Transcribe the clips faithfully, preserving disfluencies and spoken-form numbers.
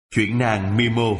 Chuyện nàng Mimo.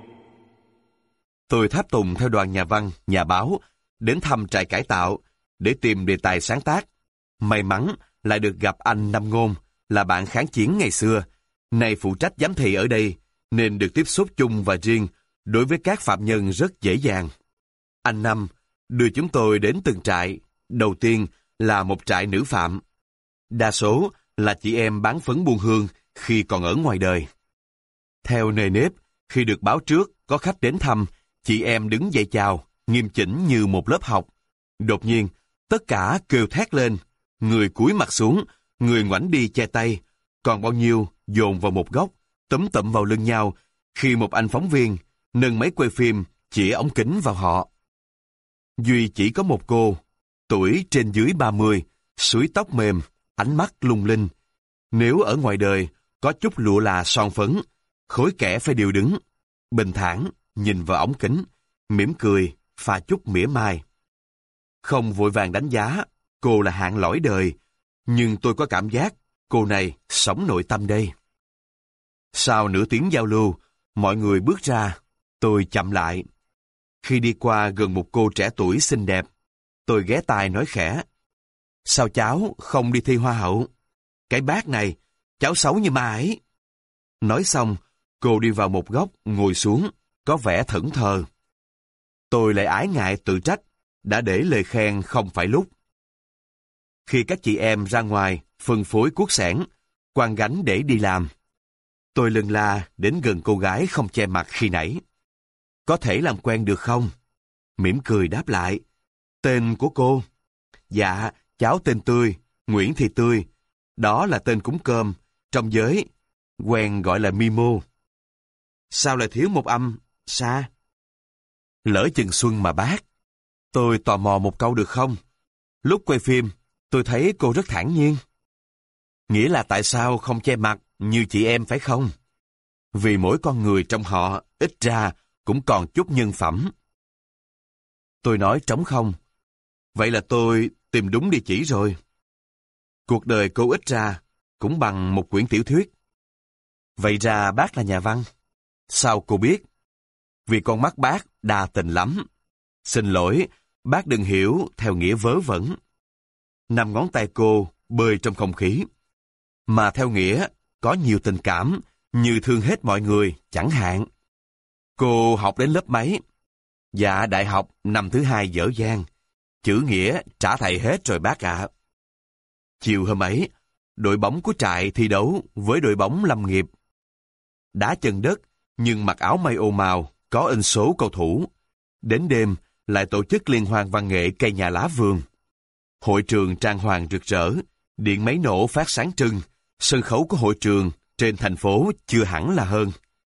Tôi tháp tùng theo đoàn nhà văn, nhà báo đến thăm trại cải tạo để tìm đề tài sáng tác. May mắn lại được gặp anh Năm Ngôn, là bạn kháng chiến ngày xưa, nay phụ trách giám thị ở đây, nên được tiếp xúc chung và riêng đối với các phạm nhân rất dễ dàng. Anh Năm đưa chúng tôi đến từng trại. Đầu tiên là một trại nữ phạm. Đa số là chị em bán phấn buôn hương khi còn ở ngoài đời. Theo nề nếp, khi được báo trước có khách đến thăm, chị em đứng dậy chào, nghiêm chỉnh như một lớp học. Đột nhiên, tất cả kêu thét lên, người cúi mặt xuống, người ngoảnh đi che tay, còn bao nhiêu dồn vào một góc, túm tụm vào lưng nhau, khi một anh phóng viên nâng máy quay phim chĩa ống kính vào họ. Duy chỉ có một cô, tuổi trên dưới ba mươi, sủi tóc mềm, ánh mắt lung linh. Nếu ở ngoài đời có chút lụa là son phấn, khối kẻ phải điều đứng, bình thản nhìn vào ống kính, mỉm cười, pha chút mỉa mai. Không vội vàng đánh giá cô là hạng lõi đời, nhưng tôi có cảm giác cô này sống nội tâm đây. Sau nửa tiếng giao lưu, mọi người bước ra, tôi chậm lại. Khi đi qua gần một cô trẻ tuổi xinh đẹp, tôi ghé tai nói khẽ: "Sao cháu không đi thi hoa hậu? Cái bác này, cháu xấu như ma ấy." Nói xong, cô đi vào một góc, ngồi xuống, có vẻ thẫn thờ. Tôi lại ái ngại tự trách, đã để lời khen không phải lúc. Khi các chị em ra ngoài, phân phối cuốc xẻng, quăng gánh để đi làm, tôi lân la đến gần cô gái không che mặt khi nãy. "Có thể làm quen được không?" Mỉm cười đáp lại. "Tên của cô?" "Dạ, cháu tên Tươi, Nguyễn Thị Tươi. Đó là tên cúng cơm, trong giới quen gọi là Mimo." "Sao lại thiếu một âm Sa?" "Lỡ chừng xuân mà bác." "Tôi tò mò một câu được không? Lúc quay phim, tôi thấy cô rất thản nhiên." "Nghĩa là tại sao không che mặt như chị em phải không?" "Vì mỗi con người trong họ ít ra cũng còn chút nhân phẩm." Tôi nói trống không. Vậy là tôi tìm đúng địa chỉ rồi. Cuộc đời cô ít ra cũng bằng một quyển tiểu thuyết. "Vậy ra bác là nhà văn." "Sao cô biết?" "Vì con mắt bác đa tình lắm." "Xin lỗi, bác đừng hiểu theo nghĩa vớ vẩn." Năm ngón tay cô bơi trong không khí. "Mà theo nghĩa có nhiều tình cảm, như thương hết mọi người, chẳng hạn." "Cô học đến lớp mấy?" "Dạ, đại học năm thứ hai dở dang. Chữ nghĩa trả thầy hết rồi bác ạ." Chiều hôm ấy, đội bóng của trại thi đấu với đội bóng Lâm Nghiệp. Đá chân đất, nhưng mặc áo may ô màu, có in số cầu thủ. Đến đêm, lại tổ chức liên hoan văn nghệ cây nhà lá vườn. Hội trường trang hoàng rực rỡ, điện máy nổ phát sáng trưng, sân khấu của hội trường trên thành phố chưa hẳn là hơn.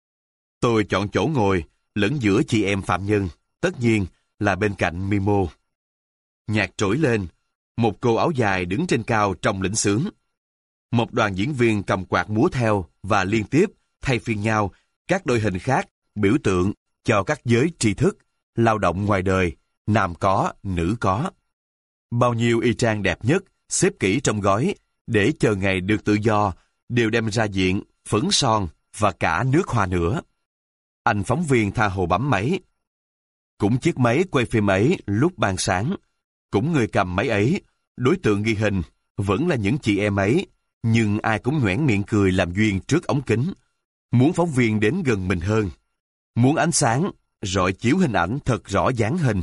Tôi chọn chỗ ngồi lẫn giữa chị em phạm nhân, tất nhiên là bên cạnh Mimo. Nhạc trỗi lên, một cô áo dài đứng trên cao trong lĩnh xướng. Một đoàn diễn viên cầm quạt múa theo và liên tiếp thay phiên nhau các đội hình khác biểu tượng cho các giới tri thức, lao động ngoài đời, nam có, nữ có. Bao nhiêu y trang đẹp nhất, xếp kỹ trong gói, để chờ ngày được tự do, đều đem ra diện, phấn son và cả nước hoa nữa. Anh phóng viên tha hồ bấm máy. Cũng chiếc máy quay phim ấy lúc ban sáng, cũng người cầm máy ấy, đối tượng ghi hình, vẫn là những chị em ấy, nhưng ai cũng nhoẻn miệng cười làm duyên trước ống kính. Muốn phóng viên đến gần mình hơn. Muốn ánh sáng, rọi chiếu hình ảnh thật rõ dáng hình.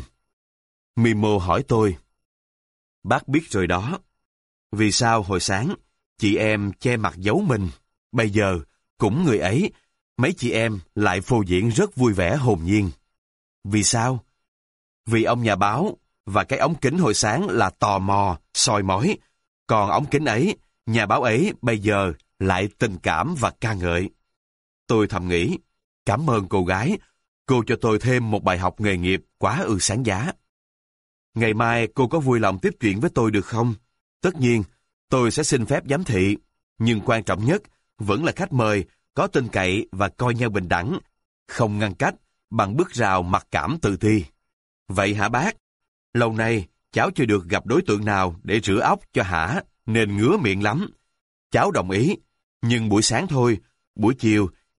Mimo hỏi tôi: "Bác biết rồi đó. Vì sao hồi sáng, chị em che mặt giấu mình, bây giờ, cũng người ấy, mấy chị em lại phô diễn rất vui vẻ hồn nhiên?" "Vì sao?" "Vì ông nhà báo, và cái ống kính hồi sáng là tò mò, soi mói. Còn ống kính ấy, nhà báo ấy bây giờ lại tình cảm và ca ngợi." Tôi thầm nghĩ, cảm ơn cô gái, cô cho tôi thêm một bài học nghề nghiệp quá ư sáng giá. "Ngày mai cô có vui lòng tiếp chuyện với tôi được không? Tất nhiên, tôi sẽ xin phép giám thị, nhưng quan trọng nhất vẫn là khách mời có tin cậy và coi nhau bình đẳng, không ngăn cách bằng bức rào mặc cảm tự ti." "Vậy hả bác? Lâu nay, cháu chưa được gặp đối tượng nào để rửa óc cho hả, nên ngứa miệng lắm." "Cháu đồng ý, nhưng buổi sáng thôi, buổi chiều,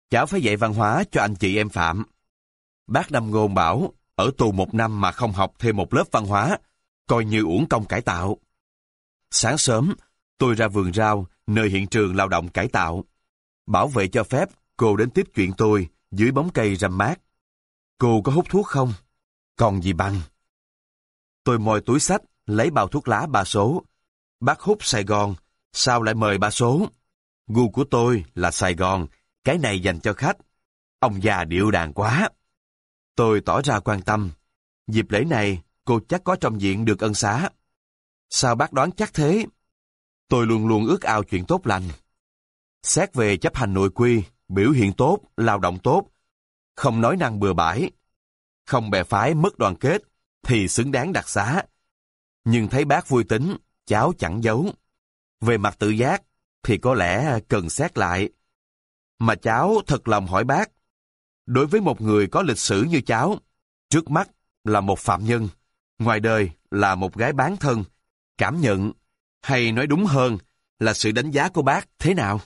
cháu phải dạy văn hóa cho anh chị em Phạm. Bác Năm Ngôn bảo, ở tù một năm mà không học thêm một lớp văn hóa, coi như uổng công cải tạo. Sáng sớm, tôi ra vườn rau, nơi hiện trường lao động cải tạo. Bảo vệ cho phép cô đến tiếp chuyện tôi dưới bóng cây râm mát. Cô có hút thuốc không? Còn gì bằng. Tôi moi túi xách, lấy bao thuốc lá ba số. Bác hút Sài Gòn, sao lại mời ba số? Gu của tôi là Sài Gòn, cái này dành cho khách. Ông già điệu đàn quá. Tôi tỏ ra quan tâm. Dịp lễ này, cô chắc có trong diện được ân xá. Sao bác đoán chắc thế? Tôi luôn luôn ước ao chuyện tốt lành. Xét về chấp hành nội quy, biểu hiện tốt, lao động tốt, không nói năng bừa bãi, không bè phái mất đoàn kết, thì xứng đáng đặc xá. Nhưng thấy bác vui tính, cháu chẳng giấu. Về mặt tự giác, thì có lẽ cần xét lại. Mà cháu thật lòng hỏi bác, đối với một người có lịch sử như cháu, trước mắt là một phạm nhân, ngoài đời là một gái bán thân, cảm nhận, hay nói đúng hơn là sự đánh giá của bác thế nào?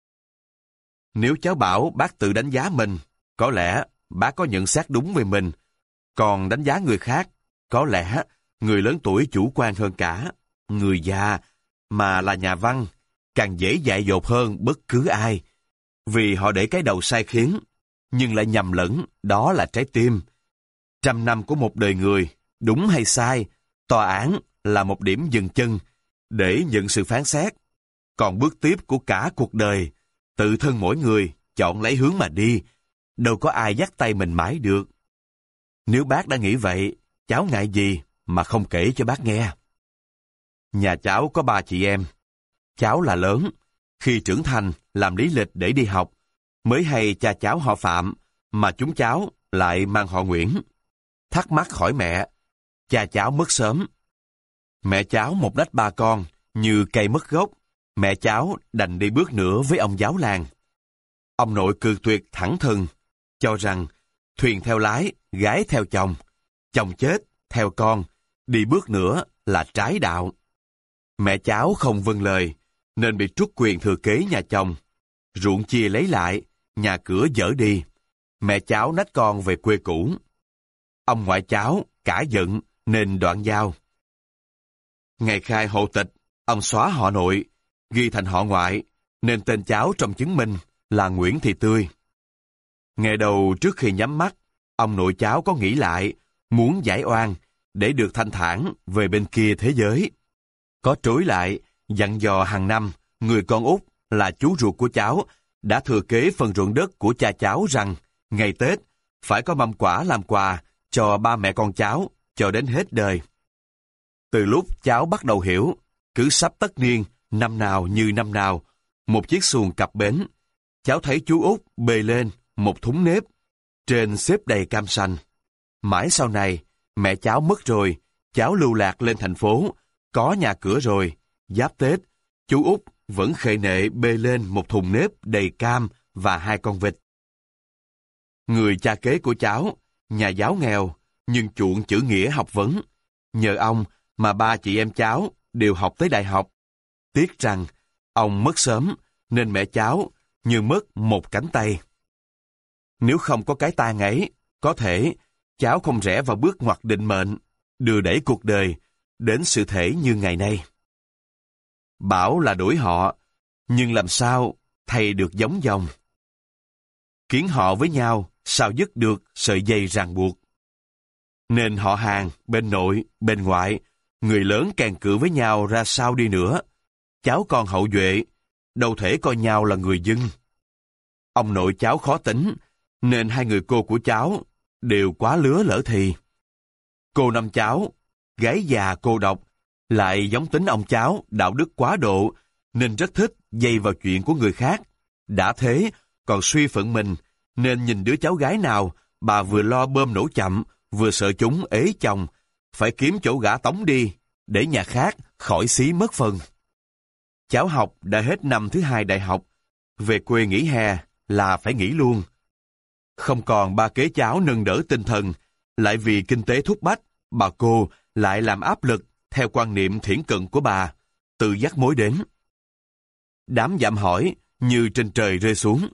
Nếu cháu bảo bác tự đánh giá mình, có lẽ bác có nhận xét đúng về mình. Còn đánh giá người khác, có lẽ người lớn tuổi chủ quan hơn cả. Người già mà là nhà văn, càng dễ dại dột hơn bất cứ ai. Vì họ để cái đầu sai khiến, nhưng lại nhầm lẫn, đó là trái tim. Trăm năm của một đời người, đúng hay sai, tòa án là một điểm dừng chân, để nhận sự phán xét. Còn bước tiếp của cả cuộc đời, tự thân mỗi người chọn lấy hướng mà đi, đâu có ai dắt tay mình mãi được. Nếu bác đã nghĩ vậy, cháu ngại gì mà không kể cho bác nghe. Nhà cháu có ba chị em. Cháu là lớn, khi trưởng thành làm lý lịch để đi học, mới hay cha cháu họ Phạm, mà chúng cháu lại mang họ Nguyễn. Thắc mắc hỏi mẹ, cha cháu mất sớm. Mẹ cháu một đách ba con, như cây mất gốc, mẹ cháu đành đi bước nữa với ông giáo làng. Ông nội cự tuyệt thẳng thừng, cho rằng thuyền theo lái, gái theo chồng, chồng chết, theo con, đi bước nữa là trái đạo. Mẹ cháu không vâng lời, nên bị truất quyền thừa kế nhà chồng. Ruộng chia lấy lại, nhà cửa dở đi. Mẹ cháu nách con về quê cũ. Ông ngoại cháu cả giận nên đoạn giao. Ngày khai hộ tịch, ông xóa họ nội, ghi thành họ ngoại, nên tên cháu trong chứng minh là Nguyễn Thị Tươi. Ngày đầu trước khi nhắm mắt, ông nội cháu có nghĩ lại, muốn giải oan, để được thanh thản về bên kia thế giới. Có trối lại, dặn dò hàng năm, người con út là chú ruột của cháu, đã thừa kế phần ruộng đất của cha cháu rằng, ngày Tết, phải có mâm quả làm quà cho ba mẹ con cháu, cho đến hết đời. Từ lúc cháu bắt đầu hiểu, cứ sắp tất niên, năm nào như năm nào, một chiếc xuồng cập bến, cháu thấy chú út bê lên một thúng nếp, trên xếp đầy cam sành. Mãi sau này, mẹ cháu mất rồi, cháu lưu lạc lên thành phố, có nhà cửa rồi, giáp Tết, chú út vẫn khệ nệ bê lên một thùng nếp đầy cam và hai con vịt. Người cha kế của cháu, nhà giáo nghèo, nhưng chuộng chữ nghĩa học vấn. Nhờ ông mà ba chị em cháu đều học tới đại học. Tiếc rằng, ông mất sớm, nên mẹ cháu như mất một cánh tay. Nếu không có cái tai ấy, có thể cháu không rẽ vào bước ngoặt định mệnh, đưa đẩy cuộc đời đến sự thể như ngày nay. Bảo là đổi họ, nhưng làm sao thầy được giống dòng? Kiến họ với nhau, sao dứt được sợi dây ràng buộc? Nên họ hàng, bên nội, bên ngoại, người lớn càng cự với nhau ra sao đi nữa. Cháu con hậu duệ, đâu thể coi nhau là người dân. Ông nội cháu khó tính, nên hai người cô của cháu đều quá lứa lỡ thì. Cô năm cháu, gái già cô độc, lại giống tính ông cháu đạo đức quá độ, nên rất thích dây vào chuyện của người khác. Đã thế, còn suy phận mình, nên nhìn đứa cháu gái nào, bà vừa lo bơm nổ chậm, vừa sợ chúng ế chồng, phải kiếm chỗ gả tống đi, để nhà khác khỏi xí mất phần. Cháu học đã hết năm thứ hai đại học, về quê nghỉ hè là phải nghỉ luôn. Không còn ba kế cháu nâng đỡ tinh thần, lại vì kinh tế thúc bách, bà cô lại làm áp lực theo quan niệm thiển cận của bà, tự dắt mối đến. Đám dạm hỏi như trên trời rơi xuống,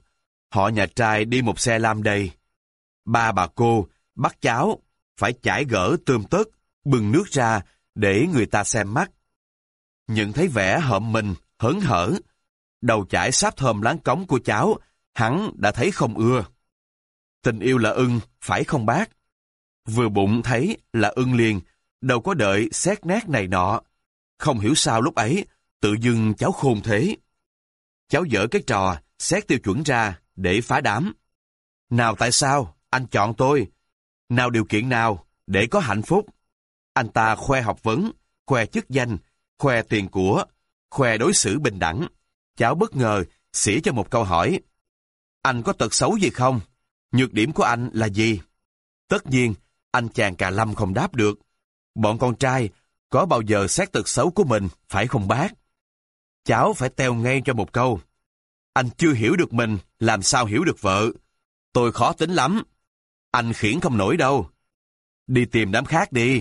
Họ nhà trai đi một xe lam đầy. Ba bà cô bắt cháu phải chải gỡ tươm tất, bưng nước ra để người ta xem mắt. Nhận thấy vẻ hợm mình, hớn hở, đầu chải sáp thơm láng cống của cháu, hắn đã thấy không ưa. Tình yêu là ưng, phải không bác? Vừa bụng thấy là ưng liền, đâu có đợi xét nét này nọ. Không hiểu sao lúc ấy, tự dưng cháu khôn thế. Cháu dở cái trò, xét tiêu chuẩn ra, để phá đám. Nào tại sao, anh chọn tôi? Nào điều kiện nào, để có hạnh phúc? Anh ta khoe học vấn, khoe chức danh, khoe tiền của, khoe đối xử bình đẳng. Cháu bất ngờ, xỉ cho một câu hỏi. Anh có tật xấu gì không? Nhược điểm của anh là gì? Tất nhiên, anh chàng cà lâm không đáp được. Bọn con trai có bao giờ xét tật xấu của mình, phải không bác? Cháu phải teo ngay cho một câu. Anh chưa hiểu được mình, làm sao hiểu được vợ? Tôi khó tính lắm. Anh khiển không nổi đâu. Đi tìm đám khác đi.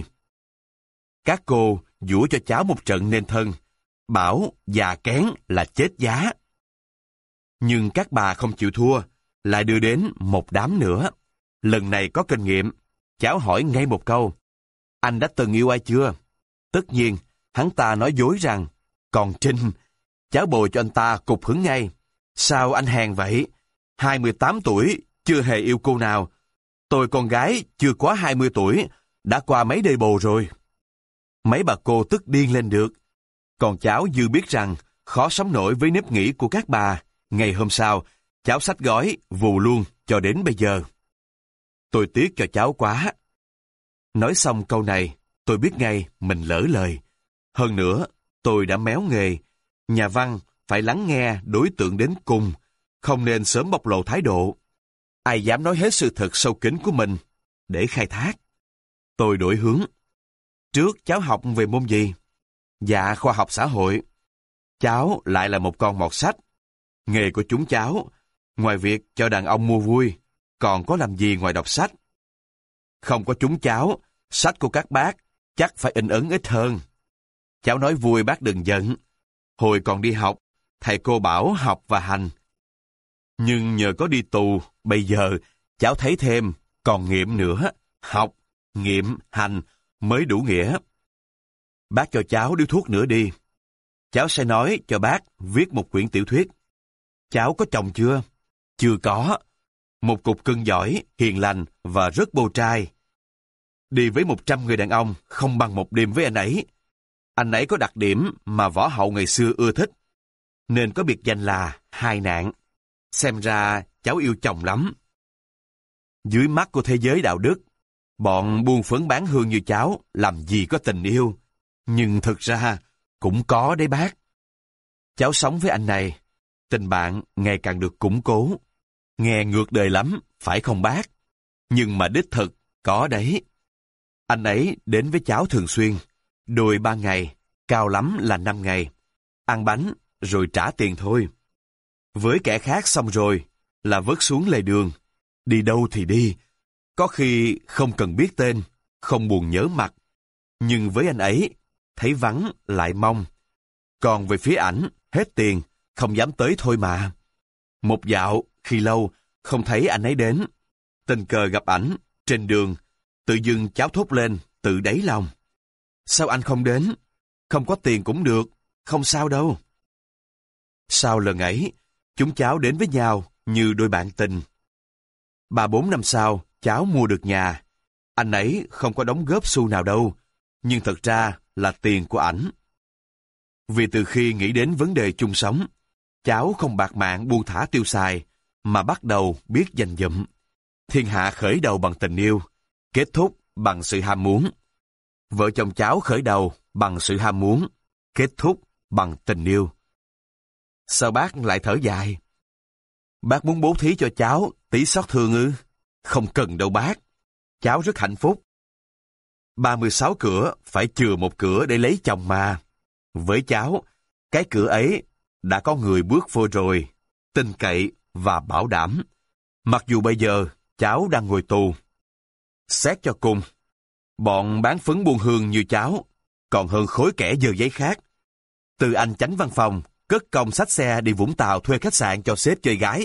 Các cô giũa cho cháu một trận nên thân, bảo già kén là chết giá. Nhưng các bà không chịu thua, lại đưa đến một đám nữa. Lần này có kinh nghiệm, cháu hỏi ngay một câu. Anh đã từng yêu ai chưa? Tất nhiên, hắn ta nói dối rằng, còn Trinh, cháu bồi cho anh ta cục hứng ngay. Sao anh hèn vậy? hai mươi tám tuổi, chưa hề yêu cô nào. Tôi con gái, chưa quá hai mươi tuổi, đã qua mấy đời bồ rồi. Mấy bà cô tức điên lên được. Còn cháu dư biết rằng, khó sống nổi với nếp nghĩ của các bà. Ngày hôm sau, cháu xách gói, vù luôn, cho đến bây giờ. Tôi tiếc cho cháu quá. Nói xong câu này, tôi biết ngay mình lỡ lời. Hơn nữa, tôi đã méo nghề. Nhà văn phải lắng nghe đối tượng đến cùng, không nên sớm bộc lộ thái độ. Ai dám nói hết sự thật sâu kín của mình để khai thác. Tôi đổi hướng. Trước cháu học về môn gì? Dạ, khoa học xã hội. Cháu lại là một con mọt sách. Nghề của chúng cháu, ngoài việc cho đàn ông mua vui, còn có làm gì ngoài đọc sách? Không có chúng cháu, sách của các bác chắc phải in ấn ít hơn. Cháu nói vui bác đừng giận. Hồi còn đi học, thầy cô bảo học và hành. Nhưng nhờ có đi tù, bây giờ cháu thấy thêm, còn nghiệm nữa. Học, nghiệm, hành mới đủ nghĩa. Bác cho cháu điếu thuốc nữa đi. Cháu sẽ nói cho bác viết một quyển tiểu thuyết. Cháu có chồng chưa? Chưa có. Một cục cưng giỏi, hiền lành và rất bô trai. Đi với một trăm người đàn ông không bằng một đêm với anh ấy. Anh ấy có đặc điểm mà võ hậu ngày xưa ưa thích, nên có biệt danh là hai nạn. Xem ra cháu yêu chồng lắm. Dưới mắt của thế giới đạo đức, bọn buôn phấn bán hương như cháu làm gì có tình yêu. Nhưng thực ra cũng có đấy bác. Cháu sống với anh này, tình bạn ngày càng được củng cố. Nghe ngược đời lắm, phải không bác? Nhưng mà đích thực, có đấy. Anh ấy đến với cháu thường xuyên, đôi ba ngày, cao lắm là năm ngày. Ăn bánh, rồi trả tiền thôi. Với kẻ khác xong rồi, là vớt xuống lề đường. Đi đâu thì đi. Có khi không cần biết tên, không buồn nhớ mặt. Nhưng với anh ấy, thấy vắng lại mong. Còn về phía ảnh, hết tiền, không dám tới thôi mà. Một dạo, khi lâu, không thấy anh ấy đến. Tình cờ gặp ảnh, trên đường, tự dưng cháu thốt lên, tự đáy lòng. Sao anh không đến? Không có tiền cũng được, không sao đâu. Sau lần ấy, chúng cháu đến với nhau như đôi bạn tình. Ba bốn năm sau, cháu mua được nhà. Anh ấy không có đóng góp xu nào đâu, nhưng thật ra là tiền của ảnh. Vì từ khi nghĩ đến vấn đề chung sống, cháu không bạc mạng buông thả tiêu xài, mà bắt đầu biết dành dụm. Thiên hạ khởi đầu bằng tình yêu, kết thúc bằng sự ham muốn. Vợ chồng cháu khởi đầu bằng sự ham muốn, kết thúc bằng tình yêu. Sao bác lại thở dài? Bác muốn bố thí cho cháu tí xót thương ư? Không cần đâu bác. Cháu rất hạnh phúc. ba mươi sáu cửa phải chừa một cửa để lấy chồng mà. Với cháu, cái cửa ấy đã có người bước vô rồi, tin cậy và bảo đảm. Mặc dù bây giờ cháu đang ngồi tù. Xét cho cùng, bọn bán phấn buôn hương như cháu còn hơn khối kẻ dơ giấy khác. Từ anh chánh văn phòng, cất công xách xe đi Vũng Tàu thuê khách sạn cho sếp chơi gái,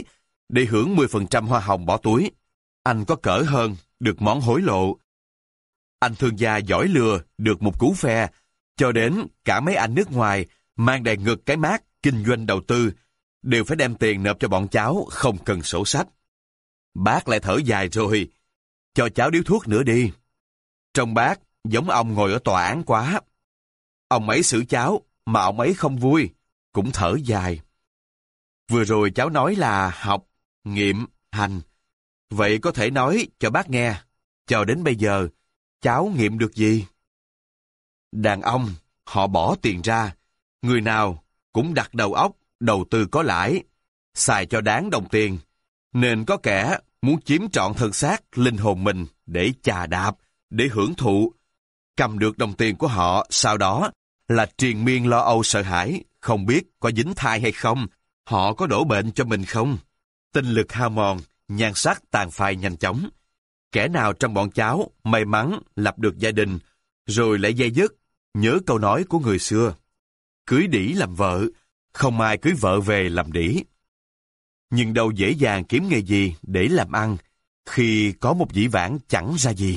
để hưởng mười phần trăm hoa hồng bỏ túi. Anh có cỡ hơn, được món hối lộ. Anh thương gia giỏi lừa, được một cú phe, cho đến cả mấy anh nước ngoài mang đầy ngực cái mác kinh doanh đầu tư, đều phải đem tiền nộp cho bọn cháu, không cần sổ sách. Bác lại thở dài rồi, cho cháu điếu thuốc nữa đi. Trông bác giống ông ngồi ở tòa án quá. Ông ấy xử cháu, mà ông ấy không vui, cũng thở dài. Vừa rồi cháu nói là học, nghiệm, hành. Vậy có thể nói cho bác nghe, cho đến bây giờ, cháu nghiệm được gì? Đàn ông, họ bỏ tiền ra, người nào cũng đặt đầu óc, đầu tư có lãi, xài cho đáng đồng tiền, nên có kẻ muốn chiếm trọn thân xác, linh hồn mình để chà đạp, để hưởng thụ. Cầm được đồng tiền của họ, sau đó là triền miên lo âu sợ hãi, không biết có dính thai hay không, họ có đổ bệnh cho mình không. Tinh lực hao mòn, nhan sắc tàn phai nhanh chóng. Kẻ nào trong bọn cháu may mắn lập được gia đình, rồi lại dây dứt, nhớ câu nói của người xưa. Cưới đĩ làm vợ, không ai cưới vợ về làm đĩ. Nhưng đâu dễ dàng kiếm nghề gì để làm ăn, khi có một dĩ vãng chẳng ra gì.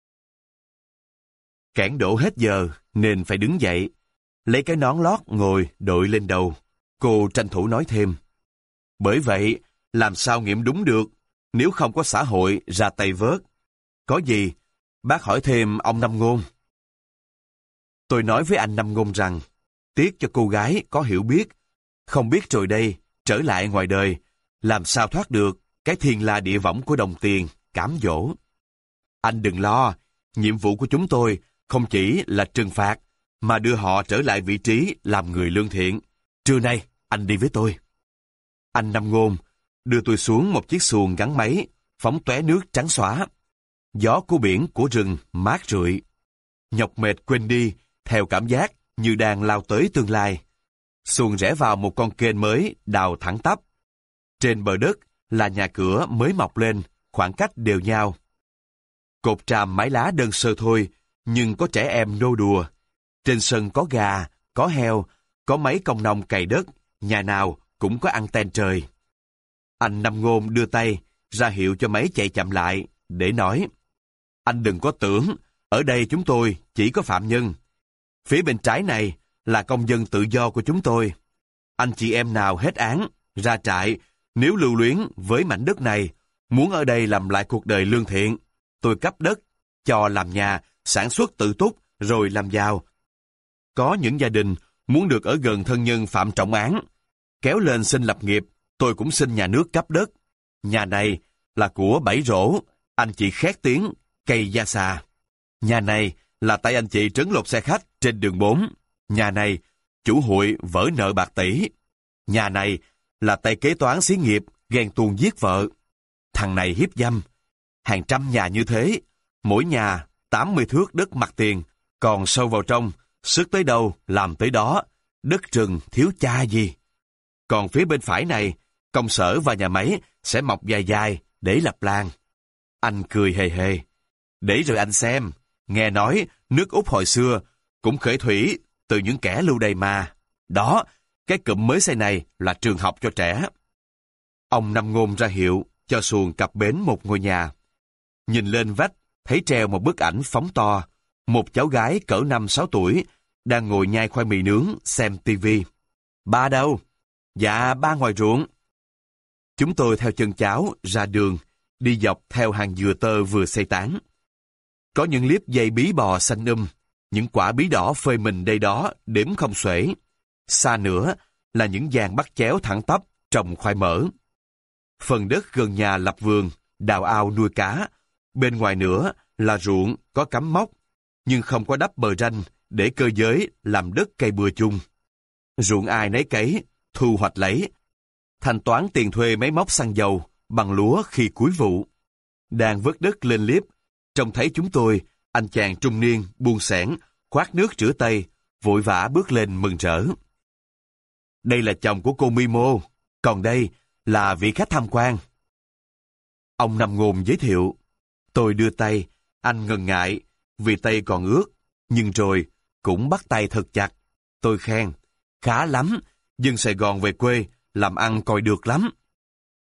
Cảng đổ hết giờ, nên phải đứng dậy. Lấy cái nón lót ngồi đội lên đầu. Cô tranh thủ nói thêm. Bởi vậy, làm sao nghiệm đúng được, nếu không có xã hội ra tay vớt. Có gì, bác hỏi thêm ông Năm Ngôn. Tôi nói với anh Năm Ngôn rằng, tiếc cho cô gái có hiểu biết, không biết rồi đây, trở lại ngoài đời, làm sao thoát được cái thiên la địa võng của đồng tiền, cám dỗ. Anh đừng lo, nhiệm vụ của chúng tôi không chỉ là trừng phạt, mà đưa họ trở lại vị trí làm người lương thiện. Trưa nay, anh đi với tôi. Anh Năm Ngôn đưa tôi xuống một chiếc xuồng gắn máy, phóng tóe nước trắng xóa. Gió của biển của rừng mát rượi. Nhọc mệt quên đi, theo cảm giác như đang lao tới tương lai. Xuồng rẽ vào một con kênh mới đào thẳng tắp. Trên bờ đất là nhà cửa mới mọc lên, khoảng cách đều nhau. Cột tràm mái lá đơn sơ thôi, nhưng có trẻ em nô đùa. Trên sân có gà, có heo, có mấy công nông cày đất, nhà nào cũng có anten trời. Anh Năm Ngôn đưa tay, ra hiệu cho máy chạy chậm lại, để nói. Anh đừng có tưởng, ở đây chúng tôi chỉ có phạm nhân. Phía bên trái này là công dân tự do của chúng tôi. Anh chị em nào hết án, ra trại, nếu lưu luyến với mảnh đất này, muốn ở đây làm lại cuộc đời lương thiện, tôi cấp đất, cho làm nhà, sản xuất tự túc, rồi làm giàu. Có những gia đình muốn được ở gần thân nhân phạm trọng án, kéo lên xin lập nghiệp, tôi cũng xin nhà nước cấp đất. Nhà này là của Bảy Rổ, anh chị Khét Tiếng, cây Gia Xà. Nhà này là tay anh chị trấn lột xe khách trên đường bốn. Nhà này, chủ hụi vỡ nợ bạc tỷ. Nhà này là tay kế toán xí nghiệp ghen tuông giết vợ. Thằng này hiếp dâm. Hàng trăm nhà như thế, mỗi nhà tám mươi thước đất mặt tiền, còn sâu vào trong, sức tới đâu làm tới đó, đất rừng thiếu cha gì. Còn phía bên phải này, công sở và nhà máy sẽ mọc dài dài để lập làng. Anh cười hề hề. Để rồi anh xem, nghe nói nước Úc hồi xưa cũng khởi thủy từ những kẻ lưu đày mà. Đó, cái cụm mới xây này là trường học cho trẻ. Ông Năm Ngôn ra hiệu cho xuồng cập bến một ngôi nhà. Nhìn lên vách, thấy treo một bức ảnh phóng to, một cháu gái cỡ năm sáu tuổi đang ngồi nhai khoai mì nướng xem tivi. Ba đâu? Dạ, ba ngoài ruộng. Chúng tôi theo chân cháu ra đường, đi dọc theo hàng dừa tơ vừa xây tán. Có những liếp dây bí bò xanh um, những quả bí đỏ phơi mình đây đó đếm không xuể. Xa nữa là những giàn bắt chéo thẳng tắp trồng khoai mỡ. Phần đất gần nhà lập vườn, đào ao nuôi cá. Bên ngoài nữa là ruộng có cắm mốc, nhưng không có đắp bờ ranh để cơ giới làm đất cây bừa chung. Ruộng ai nấy cấy, thu hoạch lấy. Thanh toán tiền thuê máy móc xăng dầu bằng lúa khi cuối vụ. Đang vớt đất lên liếp, trông thấy chúng tôi, anh chàng trung niên buông xẻng, khoát nước rửa tay, vội vã bước lên mừng rỡ. Đây là chồng của cô Mimo, còn đây là vị khách tham quan. Ông Năm Ngôn giới thiệu. Tôi đưa tay, anh ngần ngại, vì tay còn ướt, nhưng rồi cũng bắt tay thật chặt. Tôi khen, khá lắm, dân Sài Gòn về quê, làm ăn coi được lắm.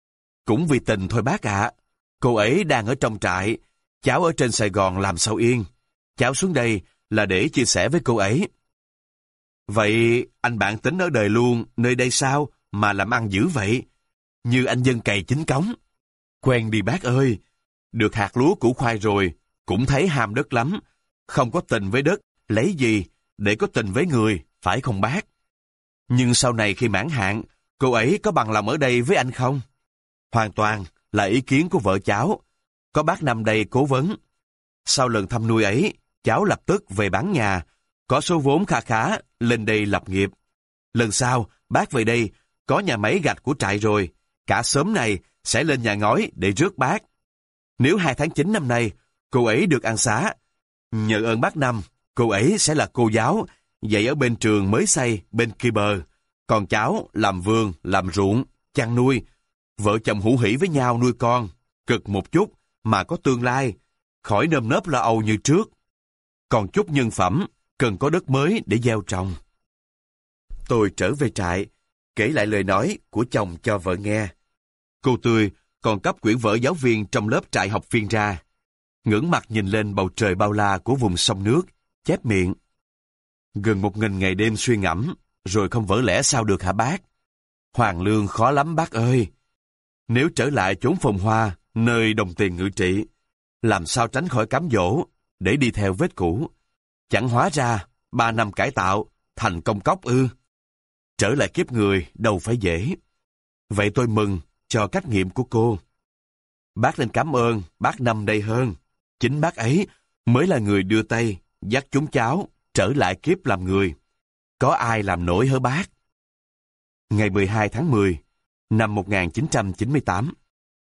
Cũng vì tình thôi bác ạ. Cô ấy đang ở trong trại, cháu ở trên Sài Gòn làm sao yên. Cháu xuống đây là để chia sẻ với cô ấy. Vậy anh bạn tính ở đời luôn nơi đây sao mà làm ăn dữ vậy? Như anh dân cày chính cống. Quen đi bác ơi. Được hạt lúa củ khoai rồi, cũng thấy ham đất lắm. Không có tình với đất, lấy gì để có tình với người, phải không bác? Nhưng sau này khi mãn hạn, cô ấy có bằng lòng ở đây với anh không? Hoàn toàn là ý kiến của vợ cháu. Có bác nằm đây cố vấn. Sau lần thăm nuôi ấy, cháu lập tức về bán nhà, có số vốn kha khá, lên đây lập nghiệp. Lần sau, bác về đây, có nhà máy gạch của trại rồi, cả xóm này sẽ lên nhà ngói để rước bác. Nếu hai tháng chín năm nay, cô ấy được ăn xá, nhờ ơn bác Năm, cô ấy sẽ là cô giáo, dạy ở bên trường mới xây bên kia bờ. Còn cháu làm vườn, làm ruộng, chăn nuôi. Vợ chồng hữu hỉ với nhau nuôi con, cực một chút mà có tương lai, khỏi nơm nớp lo âu như trước. Còn chút nhân phẩm, cần có đất mới để gieo trồng. Tôi trở về trại, kể lại lời nói của chồng cho vợ nghe. Cô Tươi còn cấp quyển vở giáo viên trong lớp trại học viên ra. Ngẩng mặt nhìn lên bầu trời bao la của vùng sông nước, chép miệng. Gần một nghìn ngày đêm suy ngẫm, rồi không vỡ lẽ sao được hả bác? Hoàng lương khó lắm bác ơi. Nếu trở lại chốn phồn hoa, nơi đồng tiền ngự trị, làm sao tránh khỏi cám dỗ, để đi theo vết cũ? Chẳng hóa ra, ba năm cải tạo, thành công cốc ư? Trở lại kiếp người đâu phải dễ. Vậy tôi mừng cho trách nhiệm của cô. Bác nên cảm ơn bác Năm đây hơn. Chính bác ấy mới là người đưa tay, dắt chúng cháu trở lại kiếp làm người. Có ai làm nổi hả bác? Ngày mười hai tháng mười, năm một nghìn chín trăm chín mươi tám.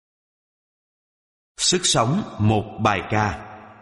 Sức sống một bài ca.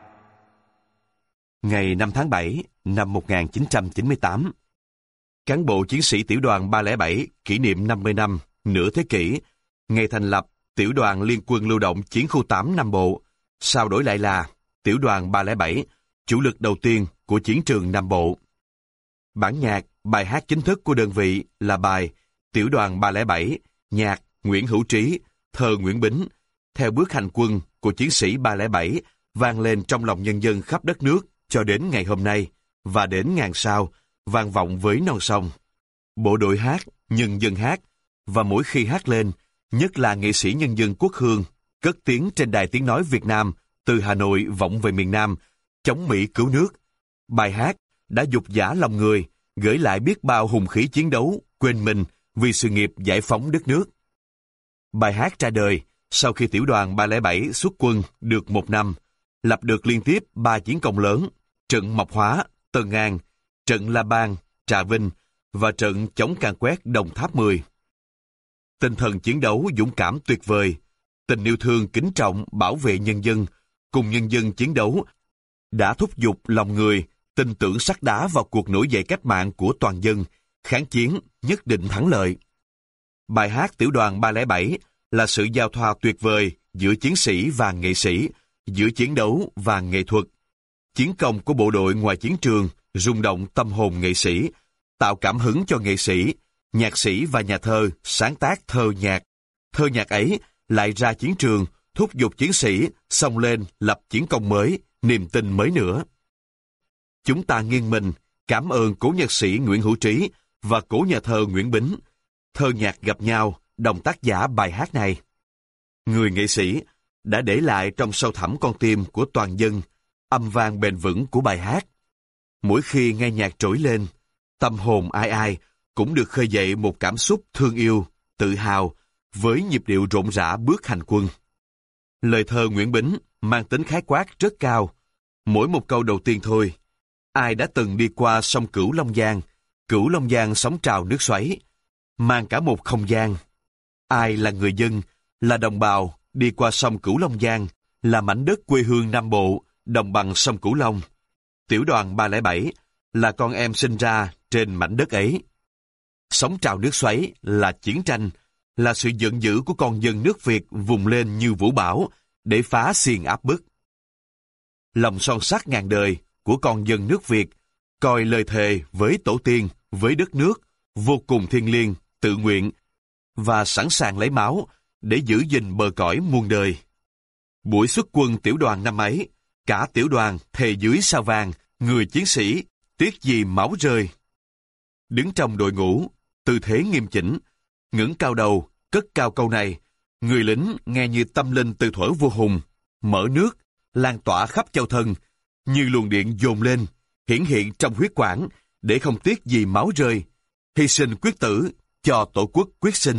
Ngày năm tháng bảy năm một nghìn chín trăm chín mươi tám, cán bộ chiến sĩ tiểu đoàn ba không bảy kỷ niệm năm mươi năm, nửa thế kỷ, ngày thành lập tiểu đoàn liên quân lưu động chiến khu tám Nam Bộ, sau đổi lại là tiểu đoàn ba không bảy, chủ lực đầu tiên của chiến trường Nam Bộ. Bản nhạc, bài hát chính thức của đơn vị là bài Tiểu đoàn ba không bảy, nhạc Nguyễn Hữu Trí, thơ Nguyễn Bính, theo bước hành quân của chiến sĩ ba không bảy, vang lên trong lòng nhân dân khắp đất nước cho đến ngày hôm nay, và đến ngàn sau, vang vọng với non sông. Bộ đội hát, nhân dân hát, và mỗi khi hát lên, nhất là nghệ sĩ nhân dân Quốc Hương, cất tiếng trên đài tiếng nói Việt Nam, từ Hà Nội vọng về miền Nam, chống Mỹ cứu nước. Bài hát đã dục dã lòng người, gửi lại biết bao hùng khí chiến đấu, quên mình vì sự nghiệp giải phóng đất nước. Bài hát ra đời sau khi tiểu đoàn ba không bảy xuất quân được một năm, lập được liên tiếp ba chiến công lớn, trận Mộc Hóa, Tân An, trận La Ban, Trà Vinh và trận chống càn quét Đồng Tháp mười. Tinh thần chiến đấu dũng cảm tuyệt vời, tình yêu thương kính trọng bảo vệ nhân dân, cùng nhân dân chiến đấu đã thúc giục lòng người tin tưởng sắt đá vào cuộc nổi dậy cách mạng của toàn dân, kháng chiến nhất định thắng lợi. Bài hát tiểu đoàn ba không bảy là sự giao thoa tuyệt vời giữa chiến sĩ và nghệ sĩ, giữa chiến đấu và nghệ thuật. Chiến công của bộ đội ngoài chiến trường rung động tâm hồn nghệ sĩ, tạo cảm hứng cho nghệ sĩ, nhạc sĩ và nhà thơ sáng tác thơ nhạc. Thơ nhạc ấy lại ra chiến trường, thúc giục chiến sĩ xông lên lập chiến công mới, niềm tin mới nữa. Chúng ta nghiêng mình cảm ơn cố nhạc sĩ Nguyễn Hữu Trí và cố nhà thơ Nguyễn Bính. Thơ nhạc gặp nhau, đồng tác giả bài hát này. Người nghệ sĩ đã để lại trong sâu thẳm con tim của toàn dân âm vang bền vững của bài hát. Mỗi khi nghe nhạc trỗi lên, tâm hồn ai ai cũng được khơi dậy một cảm xúc thương yêu, tự hào với nhịp điệu rộn rã bước hành quân. Lời thơ Nguyễn Bính mang tính khái quát rất cao. Mỗi một câu đầu tiên thôi. Ai đã từng đi qua sông Cửu Long Giang, Cửu Long Giang sóng trào nước xoáy, mang cả một không gian. Ai là người dân, là đồng bào, đi qua sông Cửu Long Giang, là mảnh đất quê hương Nam Bộ, đồng bằng sông Cửu Long. Tiểu đoàn ba không bảy là con em sinh ra trên mảnh đất ấy. Sóng trào nước xoáy là chiến tranh, là sự giận dữ của con dân nước Việt vùng lên như vũ bão để phá xiềng áp bức. Lòng son sắt ngàn đời của con dân nước Việt coi lời thề với tổ tiên, với đất nước vô cùng thiêng liêng, tự nguyện và sẵn sàng lấy máu để giữ gìn bờ cõi muôn đời. Buổi xuất quân tiểu đoàn năm ấy, cả tiểu đoàn thề dưới sao vàng, người chiến sĩ, tiếc gì máu rơi. Đứng trong đội ngũ, tư thế nghiêm chỉnh, ngẩng cao đầu, cất cao câu này, người lính nghe như tâm linh từ thuở vua Hùng, mở nước, lan tỏa khắp châu thân, như luồng điện dồn lên, hiển hiện trong huyết quản, để không tiếc gì máu rơi, hy sinh quyết tử, cho tổ quốc quyết sinh.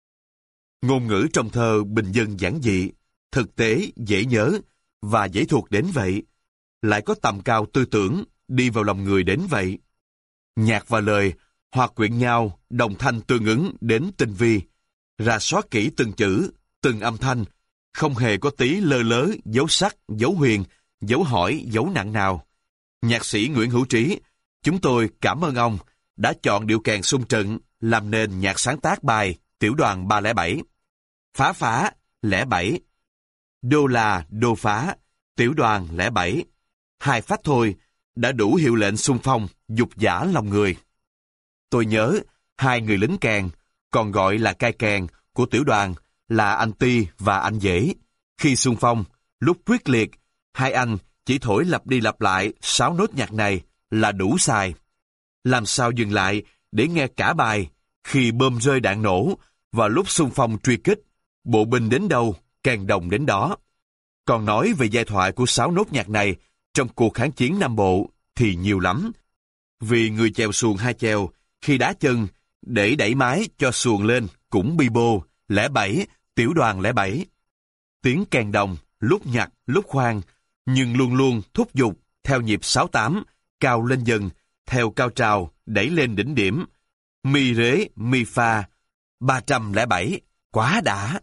Ngôn ngữ trong thơ bình dân giản dị, thực tế dễ nhớ và dễ thuộc đến vậy, lại có tầm cao tư tưởng đi vào lòng người đến vậy. Nhạc và lời hòa quyện nhau, đồng thanh tương ứng đến tinh vi, rà soát kỹ từng chữ, từng âm thanh, không hề có tí lơ lớ, dấu sắc, dấu huyền, dấu hỏi, dấu nặng nào. Nhạc sĩ Nguyễn Hữu Trí, chúng tôi cảm ơn ông đã chọn điệu kèn xung trận làm nền nhạc sáng tác bài Tiểu đoàn ba không bảy. Phá phá, lẻ bảy. Đô là, đô phá, tiểu đoàn lẻ bảy. Hai phách thôi, đã đủ hiệu lệnh xung phong, dục dã lòng người. Tôi nhớ, hai người lính kèn, còn gọi là cai kèn của tiểu đoàn là anh Ti và anh Dễ. Khi xung phong, lúc quyết liệt, hai anh chỉ thổi lặp đi lặp lại sáu nốt nhạc này là đủ xài. Làm sao dừng lại để nghe cả bài, khi bom rơi đạn nổ, và lúc xung phong truy kích, bộ binh đến đâu, kèn đồng đến đó. Còn nói về giai thoại của sáu nốt nhạc này trong cuộc kháng chiến Nam Bộ thì nhiều lắm. Vì người chèo xuồng hai chèo, khi đá chân, để đẩy mái cho xuồng lên cũng bi bô, lẻ bảy, tiểu đoàn lẻ bảy. Tiếng kèn đồng, lúc nhặt, lúc khoan, nhưng luôn luôn thúc giục, theo nhịp sáu tám, cao lên dần, theo cao trào, đẩy lên đỉnh điểm. Mi rế, mi pha, ba trăm lẻ bảy, quá đã.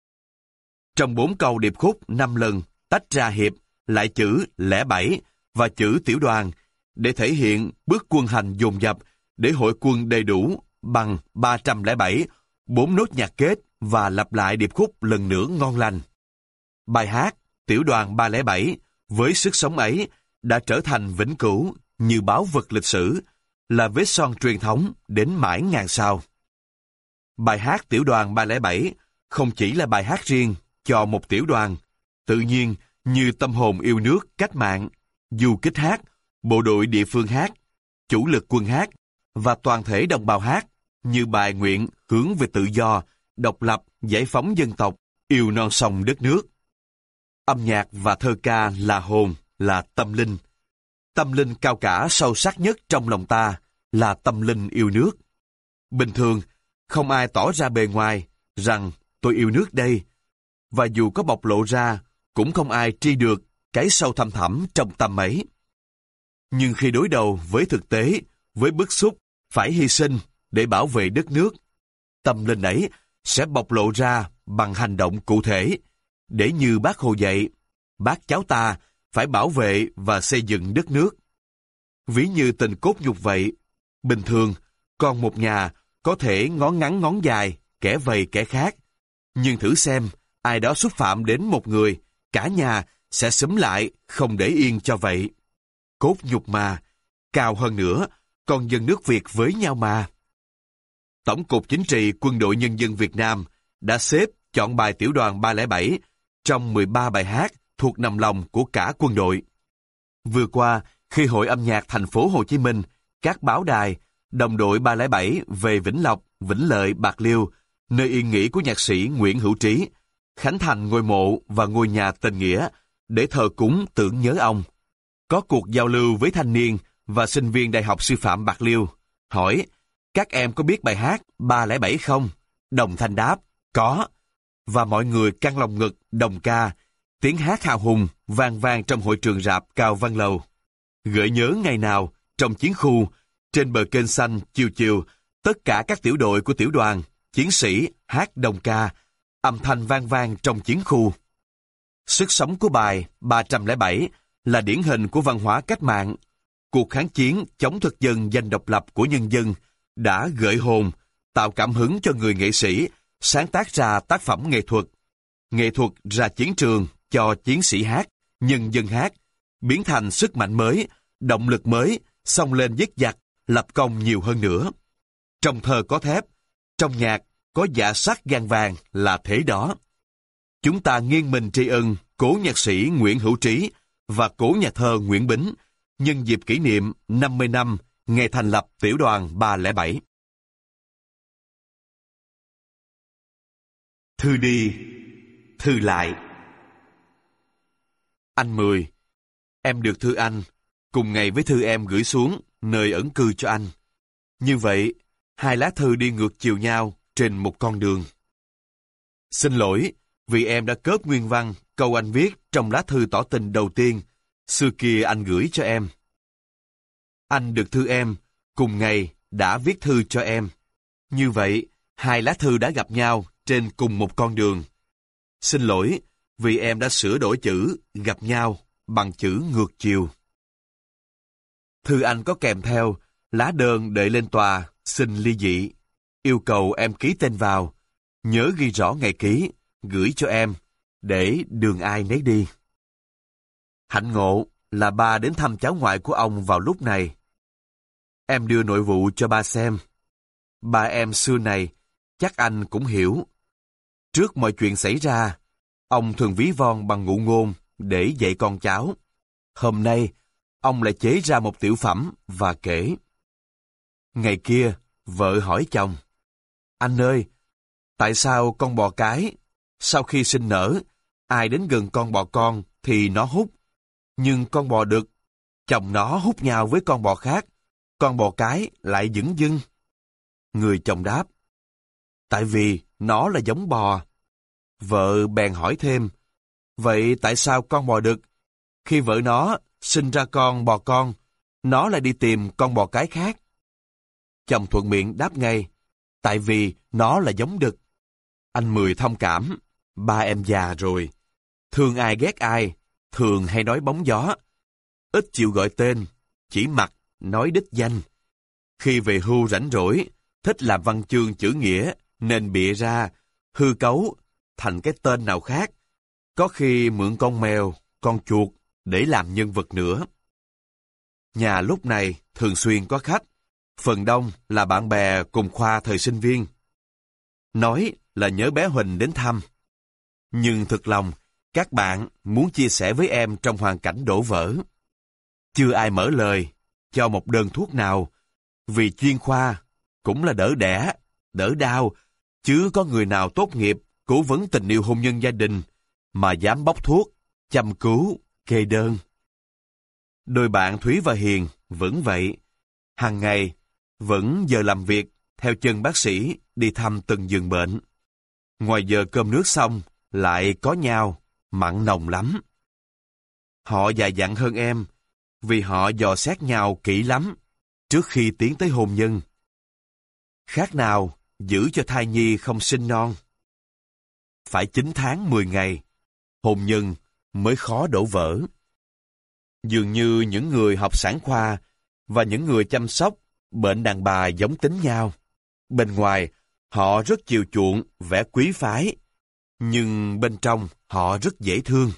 Trong bốn câu điệp khúc năm lần, tách ra hiệp, lại chữ lẻ bảy và chữ tiểu đoàn, để thể hiện bước quân hành dồn dập, để hội quân đầy đủ bằng ba trăm lẻ bảy, bốn nốt nhạc kết và lặp lại điệp khúc lần nữa ngon lành. Bài hát Tiểu đoàn ba không bảy với sức sống ấy đã trở thành vĩnh cửu như báu vật lịch sử, là vết son truyền thống đến mãi ngàn sao. Bài hát Tiểu đoàn ba không bảy không chỉ là bài hát riêng cho một tiểu đoàn, tự nhiên như tâm hồn yêu nước cách mạng, du kích hát, bộ đội địa phương hát, chủ lực quân hát và toàn thể đồng bào hát, như bài nguyện hướng về tự do, độc lập, giải phóng dân tộc, yêu non sông đất nước. Âm nhạc và thơ ca là hồn, là tâm linh. Tâm linh cao cả sâu sắc nhất trong lòng ta là tâm linh yêu nước. Bình thường, không ai tỏ ra bề ngoài rằng tôi yêu nước đây, và dù có bộc lộ ra, cũng không ai tri được cái sâu thẳm thẳm trong tâm ấy. Nhưng khi đối đầu với thực tế, với bức xúc, phải hy sinh để bảo vệ đất nước, tâm linh ấy sẽ bộc lộ ra bằng hành động cụ thể, để như Bác Hồ dạy, bác cháu ta phải bảo vệ và xây dựng đất nước. Ví như tình cốt nhục vậy, bình thường, con một nhà có thể ngón ngắn ngón dài, kẻ vầy kẻ khác, nhưng thử xem, ai đó xúc phạm đến một người, cả nhà sẽ xúm lại, không để yên cho vậy. Cốt nhục mà, cao hơn nữa, còn dân nước Việt với nhau mà. Tổng cục Chính trị Quân đội Nhân dân Việt Nam đã xếp chọn bài Tiểu đoàn ba không bảy trong mười ba bài hát thuộc nằm lòng của cả quân đội. Vừa qua, khi Hội âm nhạc thành phố Hồ Chí Minh, các báo đài, đồng đội ba không bảy về Vĩnh Lộc, Vĩnh Lợi, Bạc Liêu, nơi yên nghỉ của nhạc sĩ Nguyễn Hữu Trí, khánh thành ngôi mộ và ngôi nhà tình nghĩa để thờ cúng tưởng nhớ ông. Có cuộc giao lưu với thanh niên và sinh viên Đại học Sư phạm Bạc Liêu, hỏi, các em có biết bài hát ba không bảy không? Đồng thanh đáp, có. Và mọi người căng lòng ngực, đồng ca, tiếng hát hào hùng, vang vang trong hội trường rạp Cao Văn Lầu. Gợi nhớ ngày nào, trong chiến khu, trên bờ kênh xanh, chiều chiều, tất cả các tiểu đội của tiểu đoàn, chiến sĩ hát đồng ca, âm thanh vang vang trong chiến khu. Sức sống của bài ba không bảy là điển hình của văn hóa cách mạng. Cuộc kháng chiến chống thực dân giành độc lập của nhân dân đã gợi hồn, tạo cảm hứng cho người nghệ sĩ sáng tác ra tác phẩm nghệ thuật. Nghệ thuật ra chiến trường cho chiến sĩ hát, nhân dân hát, biến thành sức mạnh mới, động lực mới, xông lên dứt giặc, lập công nhiều hơn nữa. Trong thơ có thép, trong nhạc có dạ sắc gan vàng là thế đó. Chúng ta nghiêng mình tri ân cố nhạc sĩ Nguyễn Hữu Trí và cố nhà thơ Nguyễn Bính nhân dịp kỷ niệm năm mươi năm ngày thành lập Tiểu đoàn ba không bảy. Thư đi, thư lại. Anh Mười, em được thư anh, cùng ngày với thư em gửi xuống nơi ẩn cư cho anh. Như vậy, hai lá thư đi ngược chiều nhau trên một con đường. Xin lỗi vì em đã cóp nguyên văn câu anh viết trong lá thư tỏ tình đầu tiên xưa kia anh gửi cho em. Anh được thư em, cùng ngày đã viết thư cho em. Như vậy, hai lá thư đã gặp nhau trên cùng một con đường. Xin lỗi vì em đã sửa đổi chữ gặp nhau bằng chữ ngược chiều. Thư anh có kèm theo lá đơn đệ lên tòa xin ly dị, yêu cầu em ký tên vào, nhớ ghi rõ ngày ký, gửi cho em, để đường ai nấy đi. Hạnh ngộ là ba đến thăm cháu ngoại của ông vào lúc này. Em đưa nội vụ cho ba xem. Ba em xưa này, chắc anh cũng hiểu. Trước mọi chuyện xảy ra, ông thường ví von bằng ngụ ngôn để dạy con cháu. Hôm nay, ông lại chế ra một tiểu phẩm và kể. Ngày kia, vợ hỏi chồng, anh ơi, tại sao con bò cái, sau khi sinh nở, ai đến gần con bò con thì nó hút, nhưng con bò đực, chồng nó hút nhau với con bò khác, con bò cái lại dửng dưng. Người chồng đáp, tại vì nó là giống bò. Vợ bèn hỏi thêm, vậy tại sao con bò đực, khi vợ nó sinh ra con bò con, nó lại đi tìm con bò cái khác? Chồng thuận miệng đáp ngay, tại vì nó là giống đực. Anh Mười thông cảm, ba em già rồi. Thương ai ghét ai, thường hay nói bóng gió. Ít chịu gọi tên, chỉ mặc, nói đích danh. Khi về hưu rảnh rỗi, thích làm văn chương chữ nghĩa, nên bịa ra, hư cấu, thành cái tên nào khác. Có khi mượn con mèo, con chuột, để làm nhân vật nữa. Nhà lúc này thường xuyên có khách, phần đông là bạn bè cùng khoa thời sinh viên. Nói là nhớ bé Huỳnh đến thăm. Nhưng thực lòng, các bạn muốn chia sẻ với em trong hoàn cảnh đổ vỡ. Chưa ai mở lời, cho một đơn thuốc nào, vì chuyên khoa cũng là đỡ đẻ, đỡ đau, chứ có người nào tốt nghiệp, cố vấn tình yêu hôn nhân gia đình, mà dám bóc thuốc, chăm cứu, kê đơn. Đôi bạn Thúy và Hiền vẫn vậy. Hàng ngày, vẫn giờ làm việc, theo chân bác sĩ, đi thăm từng giường bệnh. Ngoài giờ cơm nước xong, lại có nhau, mặn nồng lắm. Họ già dặn hơn em, vì họ dò xét nhau kỹ lắm, trước khi tiến tới hôn nhân. Khác nào, giữ cho thai nhi không sinh non. Phải chín tháng mười ngày, hôn nhân mới khó đổ vỡ. Dường như những người học sản khoa và những người chăm sóc bệnh đàn bà giống tính nhau. Bên ngoài, họ rất chiều chuộng, vẻ quý phái, nhưng bên trong họ rất dễ thương.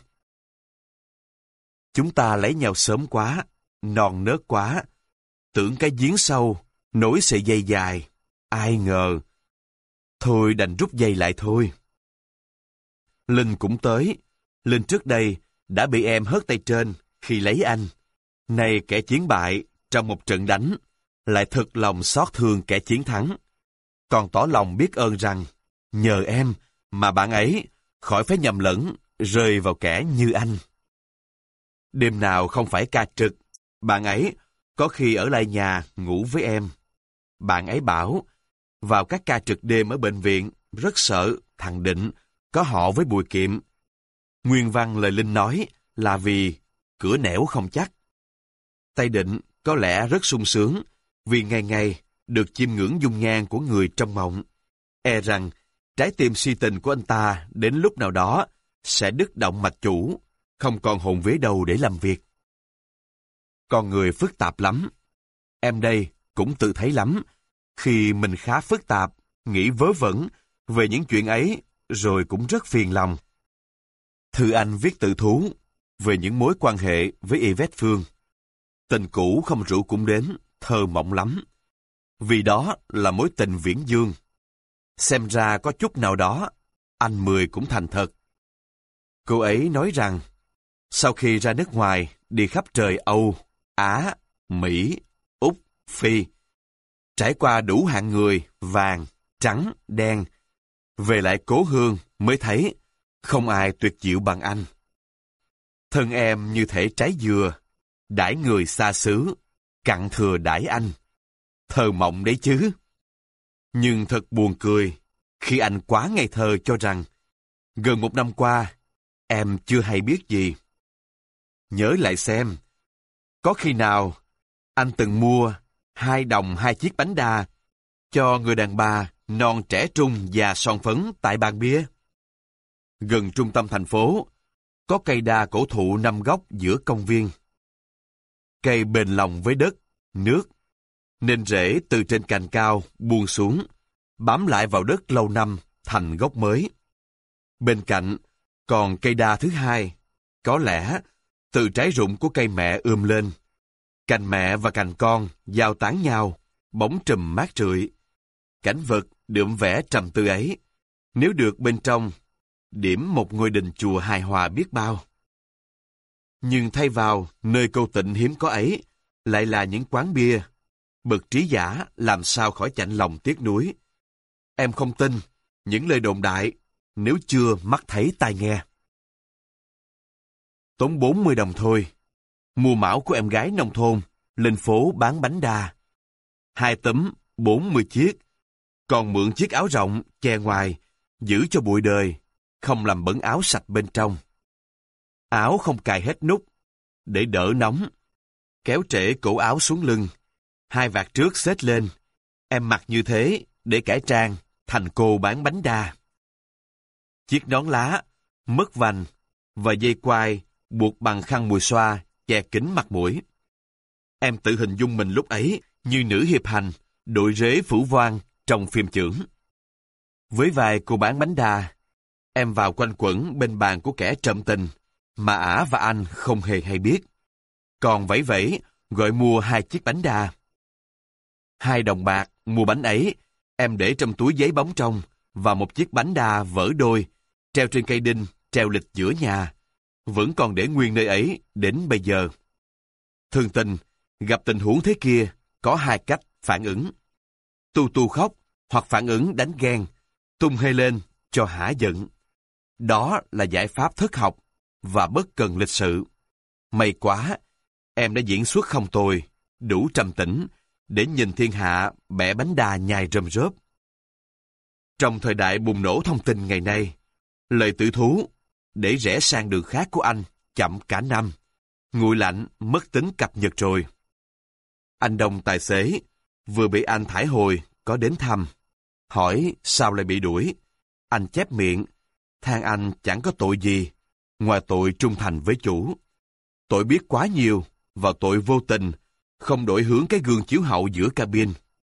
Chúng ta lấy nhau sớm quá, non nớt quá, tưởng cái giếng sâu, nối sợi dây dài, ai ngờ. Thôi đành rút dây lại thôi. Linh cũng tới. Linh trước đây đã bị em hất tay trên khi lấy anh. Nay kẻ chiến bại trong một trận đánh, lại thật lòng xót thương kẻ chiến thắng. Còn tỏ lòng biết ơn rằng, nhờ em mà bạn ấy khỏi phải nhầm lẫn, rơi vào kẻ như anh. Đêm nào không phải ca trực, bạn ấy có khi ở lại nhà ngủ với em. Bạn ấy bảo, vào các ca trực đêm ở bệnh viện, rất sợ thằng Định có họ với Bùi Kiệm. Nguyên văn lời Linh nói là vì cửa nẻo không chắc. Tay Định có lẽ rất sung sướng vì ngày ngày được chiêm ngưỡng dung nhan của người trong mộng. E rằng trái tim si tình của anh ta đến lúc nào đó sẽ đứt động mạch chủ, không còn hồn vía đâu để làm việc. Con người phức tạp lắm. Em đây cũng tự thấy lắm, khi mình khá phức tạp, nghĩ vớ vẩn về những chuyện ấy, rồi cũng rất phiền lòng. Thư anh viết tự thú về những mối quan hệ với Yvette Phương. Tình cũ không rượu cũng đến, thơ mộng lắm. Vì đó là mối tình viễn dương. Xem ra có chút nào đó, anh Mười cũng thành thật. Cô ấy nói rằng, sau khi ra nước ngoài, đi khắp trời Âu, Á, Mỹ, Úc, Phi, trải qua đủ hạng người, vàng, trắng, đen, về lại cố hương mới thấy không ai tuyệt diệu bằng anh. Thân em như thể trái dừa, đãi người xa xứ, cặn thừa đãi anh. Thơ mộng đấy chứ. Nhưng thật buồn cười khi anh quá ngây thơ cho rằng gần một năm qua em chưa hay biết gì. Nhớ lại xem, có khi nào anh từng mua hai đồng hai chiếc bánh đa cho người đàn bà non trẻ trung và son phấn tại bàn bia? Gần trung tâm thành phố, có cây đa cổ thụ nằm góc giữa công viên. Cây bền lòng với đất, nước, nên rễ từ trên cành cao buông xuống, bám lại vào đất lâu năm thành gốc mới. Bên cạnh còn cây đa thứ hai, có lẽ từ trái rụng của cây mẹ ươm lên. Cành mẹ và cành con giao tán nhau, bóng trùm mát rượi. Cảnh vật đượm vẽ trầm tư ấy, nếu được bên trong, điểm một ngôi đình chùa hài hòa biết bao. Nhưng thay vào nơi câu tịnh hiếm có ấy, lại là những quán bia. Bậc trí giả làm sao khỏi chạnh lòng tiếc nuối. Em không tin những lời đồn đại nếu chưa mắt thấy tai nghe. Tốn bốn mươi đồng thôi. Mua mão của em gái nông thôn, lên phố bán bánh đa. Hai tấm, bốn mươi chiếc. Còn mượn chiếc áo rộng, che ngoài, giữ cho bụi đời, không làm bẩn áo sạch bên trong. Áo không cài hết nút, để đỡ nóng. Kéo trễ cổ áo xuống lưng, hai vạt trước xết lên. Em mặc như thế để cải trang thành cô bán bánh đa. Chiếc nón lá, mất vành và dây quai buộc bằng khăn mùi xoa che kín mặt mũi. Em tự hình dung mình lúc ấy như nữ hiệp hành, đội rế phủ voan trong phim chưởng. Với vai cô bán bánh đa, em vào quanh quẩn bên bàn của kẻ trộm tình mà ả và anh không hề hay biết. Còn vẫy vẫy gọi mua hai chiếc bánh đa. Hai đồng bạc mua bánh ấy, em để trong túi giấy bóng trong và một chiếc bánh đa vỡ đôi, treo trên cây đinh, treo lịch giữa nhà. Vẫn còn để nguyên nơi ấy đến bây giờ. Thường tình, gặp tình huống thế kia, có hai cách phản ứng. Tu tu khóc, hoặc phản ứng đánh ghen, tung hê lên cho hả giận. Đó là giải pháp thất học và bất cần lịch sự. May quá, em đã diễn xuất không tồi, đủ trầm tĩnh để nhìn thiên hạ bẻ bánh đa nhai rơm rớp. Trong thời đại bùng nổ thông tin ngày nay, lời tự thú để rẽ sang đường khác của anh chậm cả năm, nguội lạnh mất tính cập nhật rồi. Anh Đông tài xế vừa bị anh thải hồi có đến thăm, hỏi sao lại bị đuổi. Anh chép miệng, than anh chẳng có tội gì ngoài tội trung thành với chủ. Tội biết quá nhiều và tội vô tình không đổi hướng cái gương chiếu hậu giữa cabin.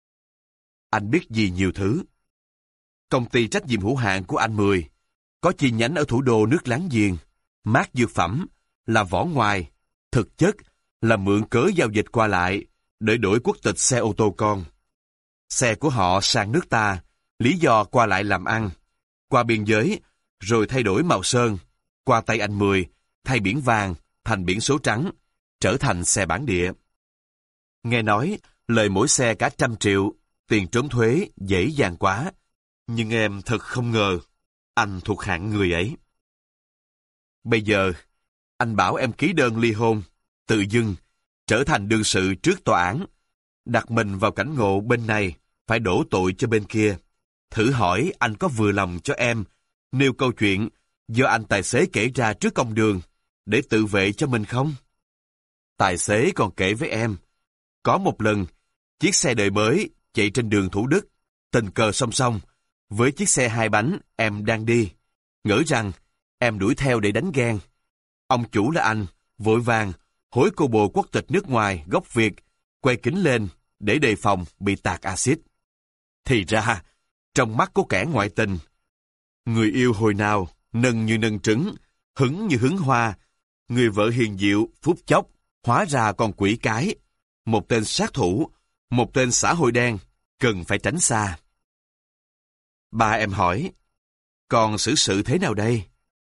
Anh biết gì nhiều thứ. Công ty trách nhiệm hữu hạn của anh Mười có chi nhánh ở thủ đô nước láng giềng. Mác dược phẩm là vỏ ngoài, thực chất là mượn cớ giao dịch qua lại để đổi quốc tịch xe ô tô con. Xe của họ sang nước ta, lý do qua lại làm ăn, qua biên giới, rồi thay đổi màu sơn, qua tay anh Mười, thay biển vàng thành biển số trắng, trở thành xe bản địa. Nghe nói, lời mỗi xe cả trăm triệu, tiền trốn thuế dễ dàng quá, nhưng em thật không ngờ, anh thuộc hạng người ấy. Bây giờ, anh bảo em ký đơn ly hôn, tự dưng, trở thành đương sự trước tòa án, đặt mình vào cảnh ngộ bên này, phải đổ tội cho bên kia. Thử hỏi anh có vừa lòng cho em, nêu câu chuyện do anh tài xế kể ra trước công đường, để tự vệ cho mình không? Tài xế còn kể với em, có một lần, chiếc xe đời mới chạy trên đường Thủ Đức, tình cờ song song, với chiếc xe hai bánh em đang đi, ngỡ rằng em đuổi theo để đánh ghen. Ông chủ là anh, vội vàng, hối cô bồ quốc tịch nước ngoài gốc Việt, quay kính lên để đề phòng bị tạt axit. Thì ra, trong mắt có kẻ ngoại tình. Người yêu hồi nào, nâng như nâng trứng, hứng như hứng hoa. Người vợ hiền diệu, phút chốc, hóa ra còn quỷ cái. Một tên sát thủ, một tên xã hội đen, cần phải tránh xa. Ba em hỏi, con xử sự thế nào đây?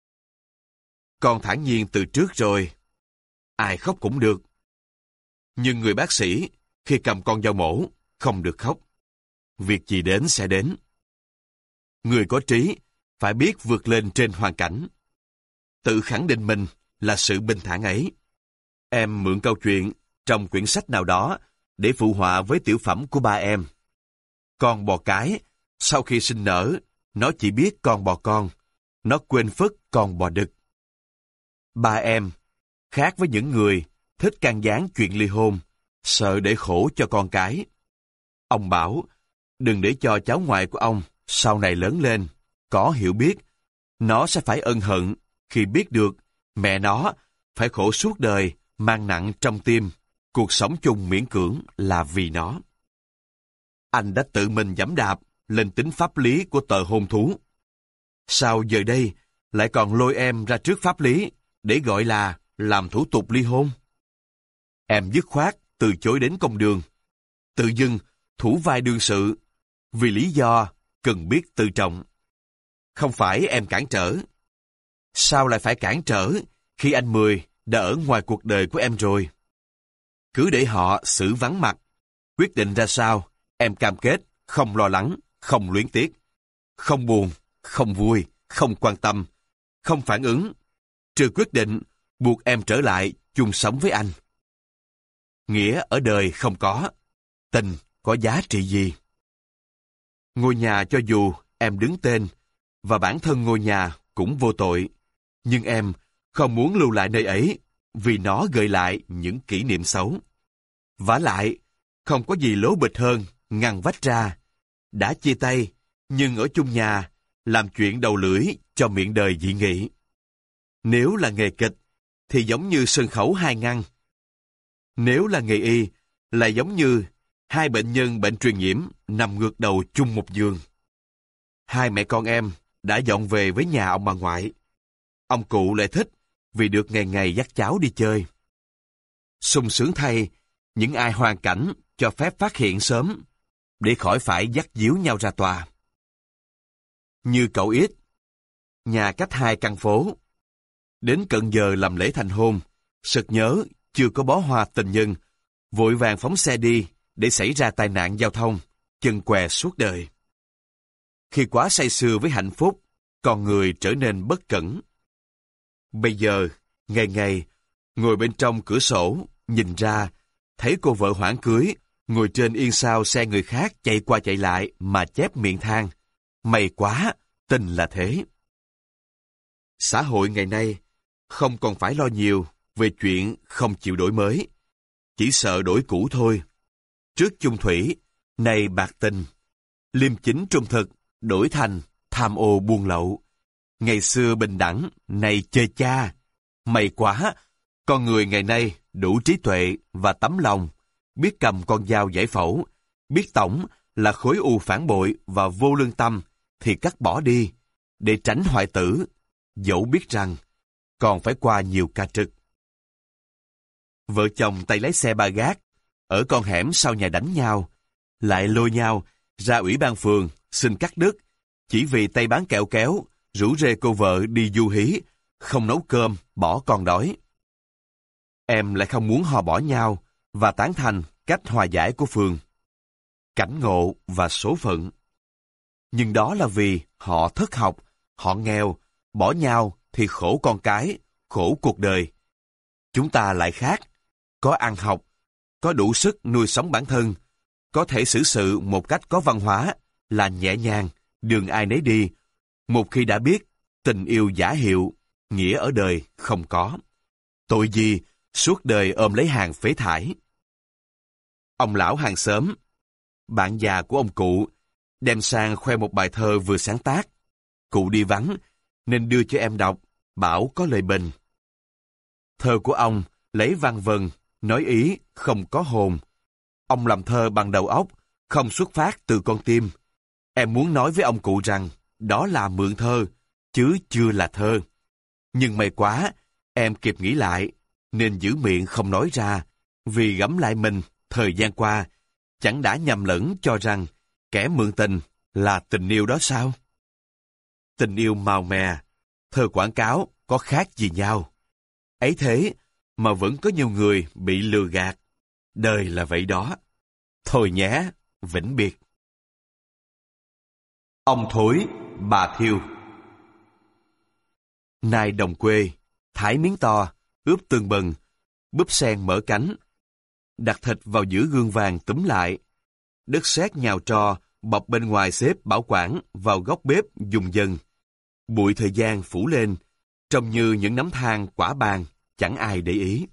Con thản nhiên từ trước rồi. Ai khóc cũng được. Nhưng người bác sĩ, khi cầm con dao mổ, không được khóc. Việc gì đến sẽ đến. Người có trí, phải biết vượt lên trên hoàn cảnh. Tự khẳng định mình là sự bình thản ấy. Em mượn câu chuyện trong quyển sách nào đó để phụ họa với tiểu phẩm của ba em. Con bò cái, sau khi sinh nở, nó chỉ biết con bò con. Nó quên phất con bò đực. Ba em, khác với những người thích can gián chuyện ly hôn, sợ để khổ cho con cái. Ông bảo, đừng để cho cháu ngoại của ông sau này lớn lên, có hiểu biết. Nó sẽ phải ân hận khi biết được mẹ nó phải khổ suốt đời, mang nặng trong tim, cuộc sống chung miễn cưỡng là vì nó. Anh đã tự mình giẫm đạp lên tính pháp lý của tờ hôn thú. Sao giờ đây lại còn lôi em ra trước pháp lý để gọi là làm thủ tục ly hôn? Em dứt khoát từ chối đến công đường, tự dưng thủ vai đương sự, vì lý do cần biết tự trọng. Không phải em cản trở. Sao lại phải cản trở khi anh Mười đã ở ngoài cuộc đời của em rồi? Cứ để họ xử vắng mặt, quyết định ra sao, em cam kết, không lo lắng, không luyến tiếc, không buồn, không vui, không quan tâm, không phản ứng, trừ quyết định buộc em trở lại chung sống với anh. Nghĩa ở đời không có, tình có giá trị gì? Ngôi nhà cho dù em đứng tên, và bản thân ngôi nhà cũng vô tội, nhưng em không muốn lưu lại nơi ấy vì nó gợi lại những kỷ niệm xấu. Vả lại, không có gì lố bịch hơn ngăn vách ra. Đã chia tay, nhưng ở chung nhà, làm chuyện đầu lưỡi cho miệng đời dị nghị. Nếu là nghề kịch, thì giống như sân khấu hai ngăn. Nếu là nghề y, lại giống như hai bệnh nhân bệnh truyền nhiễm nằm ngược đầu chung một giường. Hai mẹ con em đã dọn về với nhà ông bà ngoại. Ông cụ lại thích vì được ngày ngày dắt cháu đi chơi. Sung sướng thay, những ai hoàn cảnh cho phép phát hiện sớm, để khỏi phải dắt díu nhau ra tòa. Như cậu Ít, nhà cách hai căn phố. Đến cận giờ làm lễ thành hôn, sực nhớ chưa có bó hoa tình nhân, vội vàng phóng xe đi để xảy ra tai nạn giao thông, chân què suốt đời. Khi quá say sưa với hạnh phúc, con người trở nên bất cẩn. Bây giờ, ngày ngày, ngồi bên trong cửa sổ, nhìn ra, thấy cô vợ hoãn cưới, ngồi trên yên sau xe người khác chạy qua chạy lại mà chép miệng than. May quá, tình là thế. Xã hội ngày nay không còn phải lo nhiều về chuyện không chịu đổi mới, chỉ sợ đổi cũ thôi. Trước chung thủy, nay bạc tình. Liêm chính trung thực, đổi thành tham ô buôn lậu. Ngày xưa bình đẳng, nay chơi cha. May quá, con người ngày nay đủ trí tuệ và tấm lòng, biết cầm con dao giải phẫu, biết tổng là khối u phản bội và vô lương tâm thì cắt bỏ đi, để tránh hoại tử, dẫu biết rằng còn phải qua nhiều ca trực. Vợ chồng tay lái xe ba gác, ở con hẻm sau nhà đánh nhau, lại lôi nhau ra ủy ban phường xin cắt đứt, chỉ vì tay bán kẹo kéo, rủ rê cô vợ đi du hí, không nấu cơm, bỏ con đói. Em lại không muốn họ bỏ nhau và tán thành cách hòa giải của phường. Cảnh ngộ và số phận. Nhưng đó là vì họ thất học, họ nghèo, bỏ nhau thì khổ con cái, khổ cuộc đời. Chúng ta lại khác, có ăn học, có đủ sức nuôi sống bản thân, có thể xử sự một cách có văn hóa, là nhẹ nhàng, đường ai nấy đi. Một khi đã biết, tình yêu giả hiệu, nghĩa ở đời không có. Tội gì, suốt đời ôm lấy hàng phế thải. Ông lão hàng xóm, bạn già của ông cụ, đem sang khoe một bài thơ vừa sáng tác. Cụ đi vắng, nên đưa cho em đọc, bảo có lời bình. Thơ của ông lấy văn vần, nói ý, không có hồn. Ông làm thơ bằng đầu óc, không xuất phát từ con tim. Em muốn nói với ông cụ rằng, đó là mượn thơ, chứ chưa là thơ. Nhưng may quá, em kịp nghĩ lại, nên giữ miệng không nói ra, vì gẫm lại mình, thời gian qua, chẳng đã nhầm lẫn cho rằng, kẻ mượn tình Là tình yêu đó sao? Tình yêu màu mè, thơ quảng cáo có khác gì nhau. Ấy thế mà vẫn có nhiều người bị lừa gạt. Đời là vậy đó. Thôi nhé, vĩnh biệt. Ông thối, bà thiêu. Nai đồng quê, thái miếng to, ướp tương bần, búp sen mở cánh. Đặt thịt vào giữa gương vàng túm lại. Đất sét nhào tro, bọc bên ngoài xếp bảo quản vào góc bếp dùng dần. Bụi thời gian phủ lên, trông như những nắm than quả bàn, chẳng ai để ý.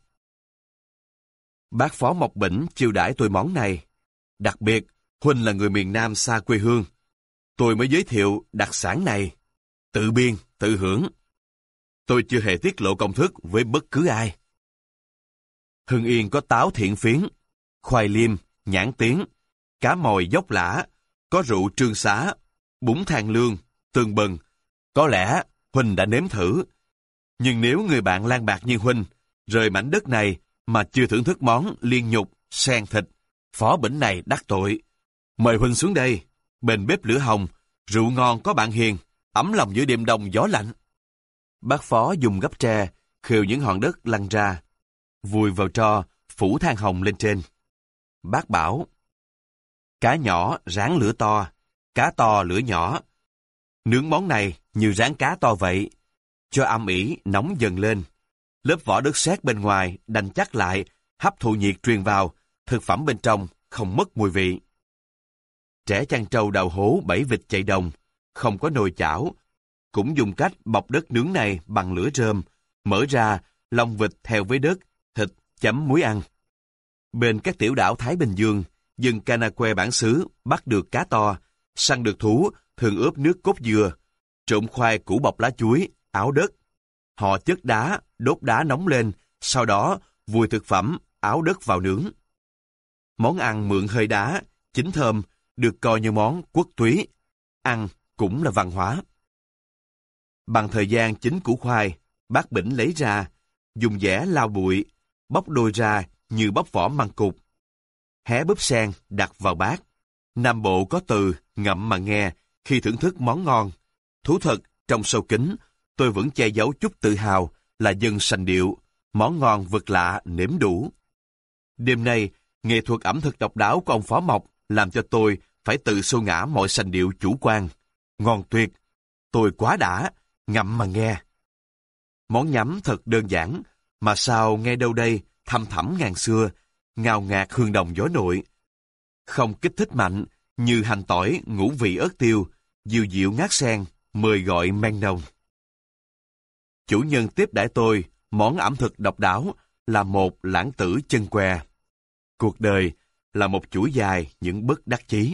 Bác Phó Mộc Bỉnh chiêu đãi tôi món này. Đặc biệt, Huynh là người miền Nam xa quê hương. Tôi mới giới thiệu đặc sản này. Tự biên, tự hưởng. Tôi chưa hề tiết lộ công thức với bất cứ ai. Hưng Yên có táo thiện phiến, khoai liêm, nhãn tiếng, cá mòi dốc lã, có rượu Trương Xá, bún than lương, tương bần. Có lẽ Huynh đã nếm thử. Nhưng nếu người bạn lang bạc như Huynh, rời mảnh đất này mà chưa thưởng thức món liên nhục, sen thịt, Phó Bỉnh này đắc tội. Mời Huynh xuống đây, bên bếp lửa hồng, rượu ngon có bạn hiền, ấm lòng giữa đêm đông gió lạnh. Bác Phó dùng gấp tre, khều những hòn đất lăn ra, vùi vào tro, phủ than hồng lên trên. Bác bảo, cá nhỏ ráng lửa to, cá to lửa nhỏ. Nướng món này như rán cá to vậy, cho âm ỉ nóng dần lên. Lớp vỏ đất sét bên ngoài đành chắc lại, hấp thụ nhiệt truyền vào, thực phẩm bên trong không mất mùi vị. Trẻ chăn trâu đào hố bẫy vịt chạy đồng, không có nồi chảo, cũng dùng cách bọc đất nướng này bằng lửa rơm, mở ra lòng vịt theo với đất, thịt chấm muối ăn. Bên các tiểu đảo Thái Bình Dương, dân Canaque bản xứ bắt được cá to, săn được thú thường ướp nước cốt dừa, trộn khoai củ bọc lá chuối, áo đất. Họ chất đá, đốt đá nóng lên, sau đó vùi thực phẩm, áo đất vào nướng. Món ăn mượn hơi đá, chín thơm, được coi như món quốc túy. Ăn cũng là văn hóa. Bằng thời gian chín củ khoai, bác Bỉnh lấy ra, dùng dẻ lau bụi, bóc đôi ra như bóc vỏ măng cụt. Hé búp sen đặt vào bát. Nam Bộ có từ ngậm mà nghe khi thưởng thức món ngon. Thú thật, trong sâu kín, tôi vẫn che giấu chút tự hào là dân sành điệu, món ngon vật lạ nếm đủ. Đêm nay, nghệ thuật ẩm thực độc đáo của ông Phó Mộc làm cho tôi phải tự xô ngã mọi sành điệu chủ quan. Ngon tuyệt, tôi quá đã, ngậm mà nghe. Món nhắm thật đơn giản, mà sao nghe đâu đây thăm thẳm ngàn xưa, ngào ngạt hương đồng gió nội. Không kích thích mạnh như hành tỏi, ngũ vị ớt tiêu, dịu dịu ngát sen, mời gọi men nồng. Chủ nhân tiếp đãi tôi, món ẩm thực độc đáo là một lãng tử chân què. Cuộc đời là một chuỗi dài những bất đắc chí.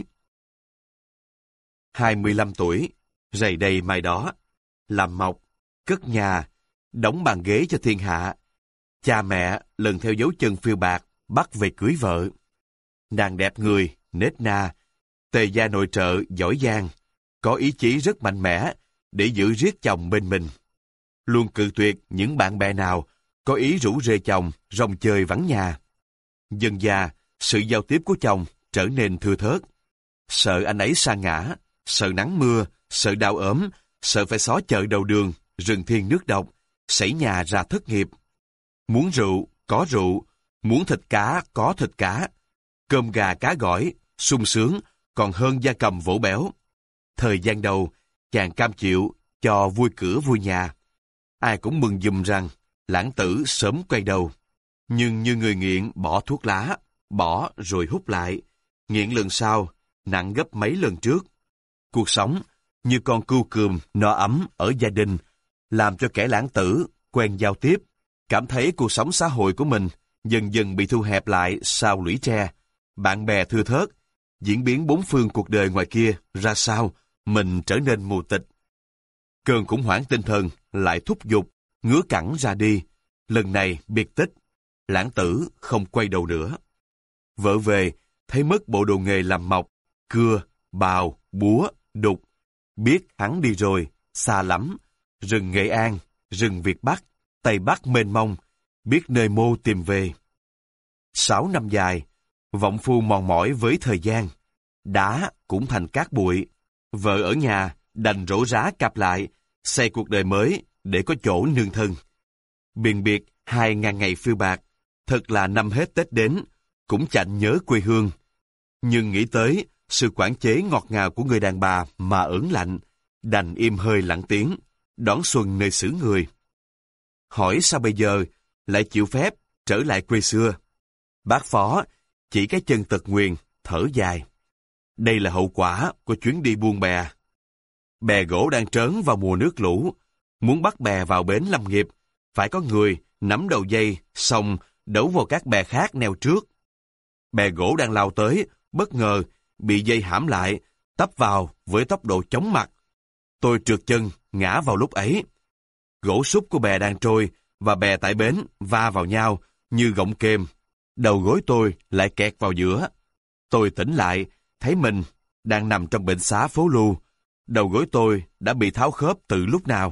hai mươi lăm tuổi, rày đây mai đó, làm mộc, cất nhà, đóng bàn ghế cho thiên hạ. Cha mẹ lần theo dấu chân phiêu bạc, bắt về cưới vợ. Nàng đẹp người, nết na, tề gia nội trợ giỏi giang, có ý chí rất mạnh mẽ để giữ riết chồng bên mình. Luôn cự tuyệt những bạn bè nào có ý rủ rê chồng rong chơi vắng nhà. Dần dà, sự giao tiếp của chồng trở nên thưa thớt. Sợ anh ấy sa ngã, sợ nắng mưa, sợ đau ốm, sợ phải xó chợ đầu đường, rừng thiên nước độc, xảy nhà ra thất nghiệp. Muốn rượu, có rượu, muốn thịt cá, có thịt cá. Cơm gà cá gỏi, sung sướng, còn hơn gia cầm vỗ béo. Thời gian đầu, chàng cam chịu cho vui cửa vui nhà. Ai cũng mừng giùm rằng lãng tử sớm quay đầu. Nhưng như người nghiện bỏ thuốc lá, bỏ rồi hút lại. Nghiện lần sau, nặng gấp mấy lần trước. Cuộc sống như con cừu cườm no ấm ở gia đình, làm cho kẻ lãng tử quen giao tiếp, cảm thấy cuộc sống xã hội của mình dần dần bị thu hẹp lại sau lũy tre. Bạn bè thưa thớt, diễn biến bốn phương cuộc đời ngoài kia ra sao, mình trở nên mù tịch. Cơn khủng hoảng tinh thần lại thúc giục, ngứa cẳng ra đi. Lần này biệt tích, lãng tử không quay đầu nữa. Vợ về, thấy mất bộ đồ nghề làm mộc, cưa, bào, búa, đục. Biết hắn đi rồi, xa lắm. Rừng Nghệ An, rừng Việt Bắc, Tây Bắc mênh mông, biết nơi mô tìm về. Sáu năm dài, vọng phu mòn mỏi với thời gian. Đá cũng thành cát bụi, Vợ ở nhà đành rổ rá cặp lại, xây cuộc đời mới để có chỗ nương thân. Biền biệt hai ngàn ngày phiêu bạc, thật là năm hết Tết đến, cũng chạnh nhớ quê hương. Nhưng nghĩ tới sự quản chế ngọt ngào của người đàn bà mà ớn lạnh, đành im hơi lặng tiếng, đón xuân nơi xứ người. Hỏi sao bây giờ lại chịu phép trở lại quê xưa? Bác Phó chỉ cái chân tật nguyền, thở dài. Đây là hậu quả của chuyến đi buôn bè. Bè gỗ đang trớn vào mùa nước lũ, muốn bắt bè vào bến lâm nghiệp, phải có người nắm đầu dây, xong đấu vào các bè khác neo trước. Bè gỗ đang lao tới, bất ngờ bị dây hãm lại, tấp vào với tốc độ chóng mặt. Tôi trượt chân, ngã vào lúc ấy. Gỗ súp của bè đang trôi và bè tại bến va vào nhau như gọng kềm. Đầu gối tôi lại kẹt vào giữa. Tôi tỉnh lại, thấy mình đang nằm trong bệnh xá phố Lu. Đầu gối tôi đã bị tháo khớp từ lúc nào.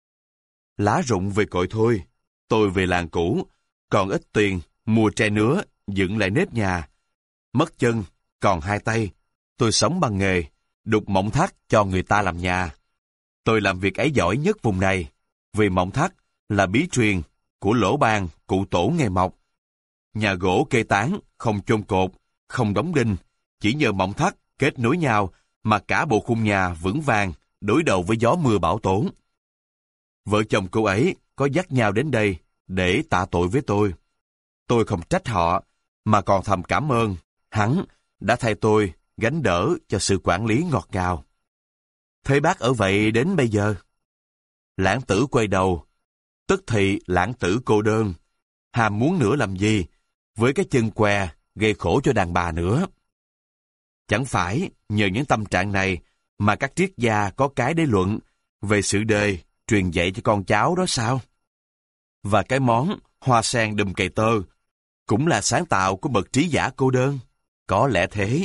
Lá rụng về cội thôi. Tôi về làng cũ, còn ít tiền mua tre nứa dựng lại nếp nhà. Mất chân, còn hai tay. Tôi sống bằng nghề đục mỏng thắt cho người ta làm nhà. Tôi làm việc ấy giỏi nhất vùng này, vì mỏng thắt là bí truyền của lỗ ban cụ tổ nghề mộc. Nhà gỗ kê tán, không chôn cột, không đóng đinh, chỉ nhờ mỏng thắt kết nối nhau mà cả bộ khung nhà vững vàng đối đầu với gió mưa bão tố. Vợ chồng cô ấy có dắt nhau đến đây để tạ tội với tôi. Tôi không trách họ, mà còn thầm cảm ơn hắn đã thay tôi gánh đỡ cho sự quản lý ngọt ngào. Thế bác ở vậy đến bây giờ? Lãng tử quay đầu, tức thì lãng tử cô đơn, hàm muốn nữa làm gì, với cái chân què gây khổ cho đàn bà nữa. Chẳng phải nhờ những tâm trạng này mà các triết gia có cái để luận về sự đời truyền dạy cho con cháu đó sao? Và cái món hoa sen đùm cày tơ cũng là sáng tạo của bậc trí giả cô đơn, có lẽ thế.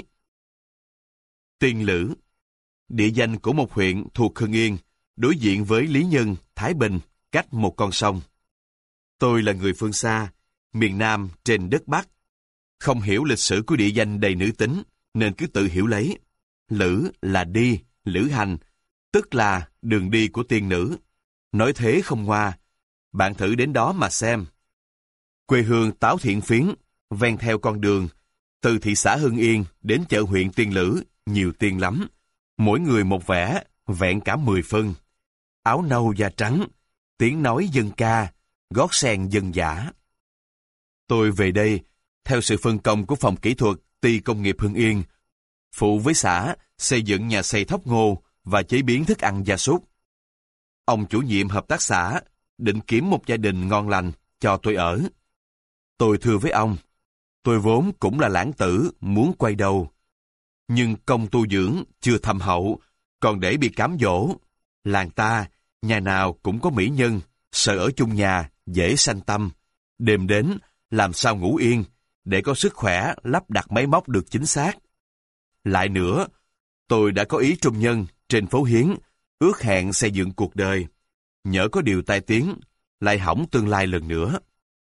Tiên Lữ, địa danh của một huyện thuộc Hưng Yên, đối diện với Lý Nhân, Thái Bình, cách một con sông. Tôi là người phương xa, miền Nam trên đất Bắc. Không hiểu lịch sử của địa danh đầy nữ tính, nên cứ tự hiểu lấy. Lữ là đi, lữ hành, tức là đường đi của tiên nữ. Nói thế không hoa, bạn thử đến đó mà xem. Quê hương Táo Thiện Phiến, ven theo con đường, từ thị xã Hưng Yên đến chợ huyện Tiên Lữ, nhiều tiên lắm. Mỗi người một vẻ, vẹn cả mười phân. Áo nâu da trắng, tiếng nói dân ca, gót sen dân dã. Tôi về đây, theo sự phân công của phòng kỹ thuật ty công nghiệp Hưng Yên, phụ với xã xây dựng nhà xay thóc ngô và chế biến thức ăn gia súc. Ông chủ nhiệm hợp tác xã định kiếm một gia đình ngon lành cho tôi ở. Tôi thưa với ông, tôi vốn cũng là lãng tử muốn quay đầu. Nhưng công tu dưỡng chưa thâm hậu, còn để bị cám dỗ. Làng ta, nhà nào cũng có mỹ nhân, sợ ở chung nhà, dễ sanh tâm. Đêm đến, làm sao ngủ yên, để có sức khỏe lắp đặt máy móc được chính xác. Lại nữa, tôi đã có ý trung nhân trên phố Hiến, ước hẹn xây dựng cuộc đời. Nhỡ có điều tai tiếng, lại hỏng tương lai lần nữa.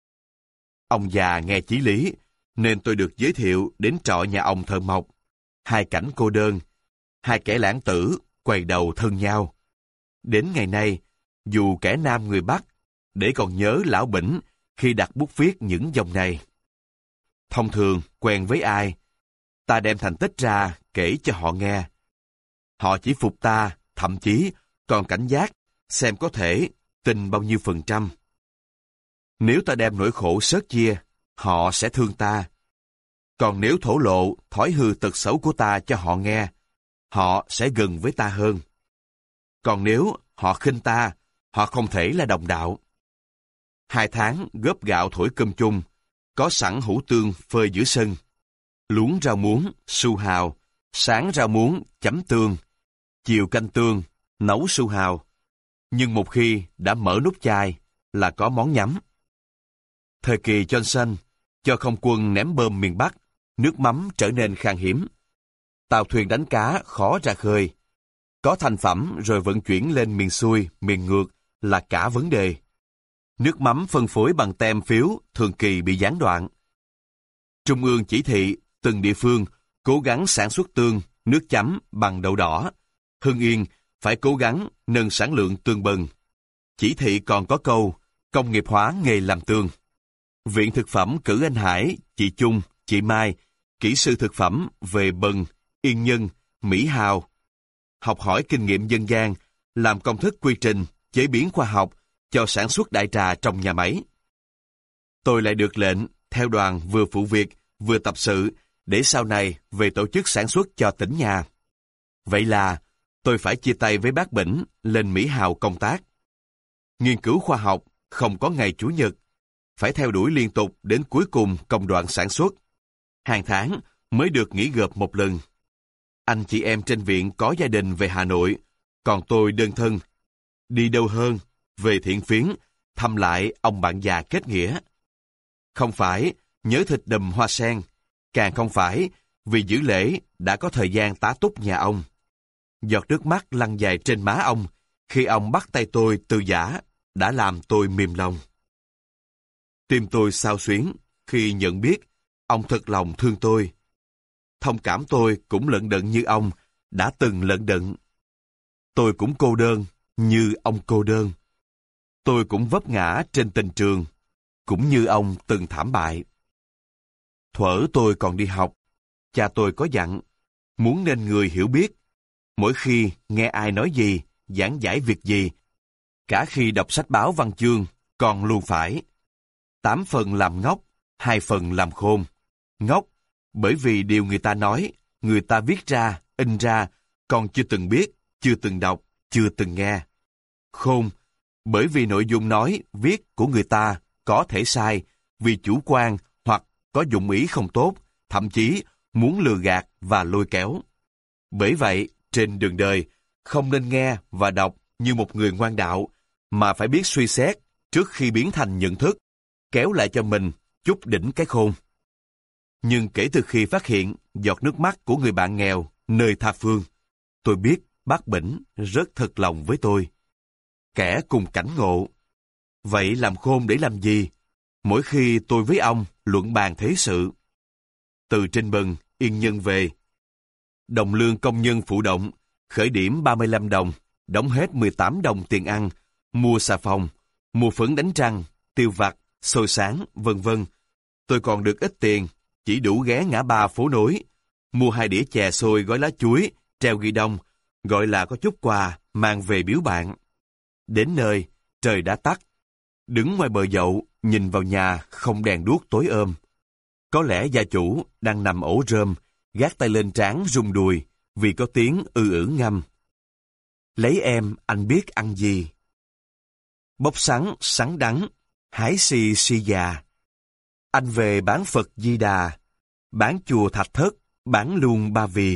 Ông già nghe chí lý, nên tôi được giới thiệu đến trọ nhà ông thợ mộc. Hai cảnh cô đơn, hai kẻ lãng tử quay đầu thân nhau. Đến ngày nay, dù kẻ nam người Bắc, để còn nhớ lão Bỉnh khi đặt bút viết những dòng này. Thông thường, quen với ai, ta đem thành tích ra kể cho họ nghe. Họ chỉ phục ta, thậm chí còn cảnh giác, xem có thể tin bao nhiêu phần trăm. Nếu ta đem nỗi khổ sớt chia, họ sẽ thương ta. Còn nếu thổ lộ thói hư tật xấu của ta cho họ nghe, họ sẽ gần với ta hơn. Còn nếu họ khinh ta, họ không thể là đồng đạo. Hai tháng góp gạo thổi cơm chung, có sẵn hũ tương phơi giữa sân. Luống rau muống, su hào, sáng rau muống, chấm tương, chiều canh tương, nấu su hào. Nhưng một khi đã mở nút chai là có món nhắm. Thời kỳ Johnson, cho không quân ném bom miền Bắc, nước mắm trở nên khan hiếm. Tàu thuyền đánh cá khó ra khơi. Có thành phẩm rồi vận chuyển lên miền xuôi, miền ngược là cả vấn đề. Nước mắm phân phối bằng tem phiếu thường kỳ bị gián đoạn. Trung ương chỉ thị từng địa phương cố gắng sản xuất tương, nước chấm bằng đậu đỏ. Hưng Yên phải cố gắng nâng sản lượng tương bần. Chỉ thị còn có câu, công nghiệp hóa nghề làm tương. Viện Thực phẩm cử anh Hải, chị Chung, chị Mai, kỹ sư thực phẩm về Bần, Yên Nhân, Mỹ Hào. Học hỏi kinh nghiệm dân gian, làm công thức quy trình, chế biến khoa học cho sản xuất đại trà trong nhà máy. Tôi lại được lệnh theo đoàn vừa phụ việc, vừa tập sự để sau này về tổ chức sản xuất cho tỉnh nhà. Vậy là tôi phải chia tay với bác Bỉnh lên Mỹ Hào công tác. Nghiên cứu khoa học không có ngày chủ nhật, phải theo đuổi liên tục đến cuối cùng công đoạn sản xuất. Hàng tháng mới được nghỉ gộp một lần. Anh chị em trên viện có gia đình về Hà Nội, còn tôi đơn thân. Đi đâu hơn, về Thiện Phiến, thăm lại ông bạn già kết nghĩa. Không phải nhớ thịt đùm hoa sen, càng không phải vì giữ lễ đã có thời gian tá túc nhà ông. Giọt nước mắt lăn dài trên má ông khi ông bắt tay tôi từ giã đã làm tôi mềm lòng. Tim tôi xao xuyến khi nhận biết ông thật lòng thương tôi. Thông cảm tôi cũng lận đận như ông đã từng lận đận. Tôi cũng cô đơn như ông cô đơn. Tôi cũng vấp ngã trên tình trường, cũng như ông từng thảm bại. Thuở tôi còn đi học, cha tôi có dặn, muốn nên người hiểu biết. Mỗi khi nghe ai nói gì, giảng giải việc gì, cả khi đọc sách báo văn chương, còn luôn phải. Tám phần làm ngốc, hai phần làm khôn. Ngốc, bởi vì điều người ta nói, người ta viết ra, in ra, còn chưa từng biết, chưa từng đọc, chưa từng nghe. Khôn, bởi vì nội dung nói, viết của người ta có thể sai, vì chủ quan hoặc có dụng ý không tốt, thậm chí muốn lừa gạt và lôi kéo. Bởi vậy, trên đường đời, không nên nghe và đọc như một người ngoan đạo, mà phải biết suy xét trước khi biến thành nhận thức, kéo lại cho mình chút đỉnh cái khôn. Nhưng kể từ khi phát hiện giọt nước mắt của người bạn nghèo nơi tha phương, tôi biết bác Bỉnh rất thật lòng với tôi. Kẻ cùng cảnh ngộ. Vậy làm khôn để làm gì? Mỗi khi tôi với ông luận bàn thế sự. Từ trên Bần, Yên Nhân về. Đồng lương công nhân phụ động, khởi điểm ba mươi lăm đồng, đóng hết mười tám đồng tiền ăn, mua xà phòng, mua phấn đánh răng, tiêu vặt, xôi sáng, vân vân. Tôi còn được ít tiền, chỉ đủ ghé ngã ba phố nối, mua hai đĩa chè xôi gói lá chuối, treo ghi đông, gọi là có chút quà, mang về biếu bạn. Đến nơi, trời đã tắt. Đứng ngoài bờ dậu, nhìn vào nhà không đèn đuốc tối ôm. Có lẽ gia chủ đang nằm ổ rơm, gác tay lên trán rung đùi, vì có tiếng ư ử ngâm. Lấy em, anh biết ăn gì? Bốc sắn, sắn đắng, hái si si già. Anh về bán Phật Di Đà, bán chùa Thạch Thất, bán luôn Ba Vì.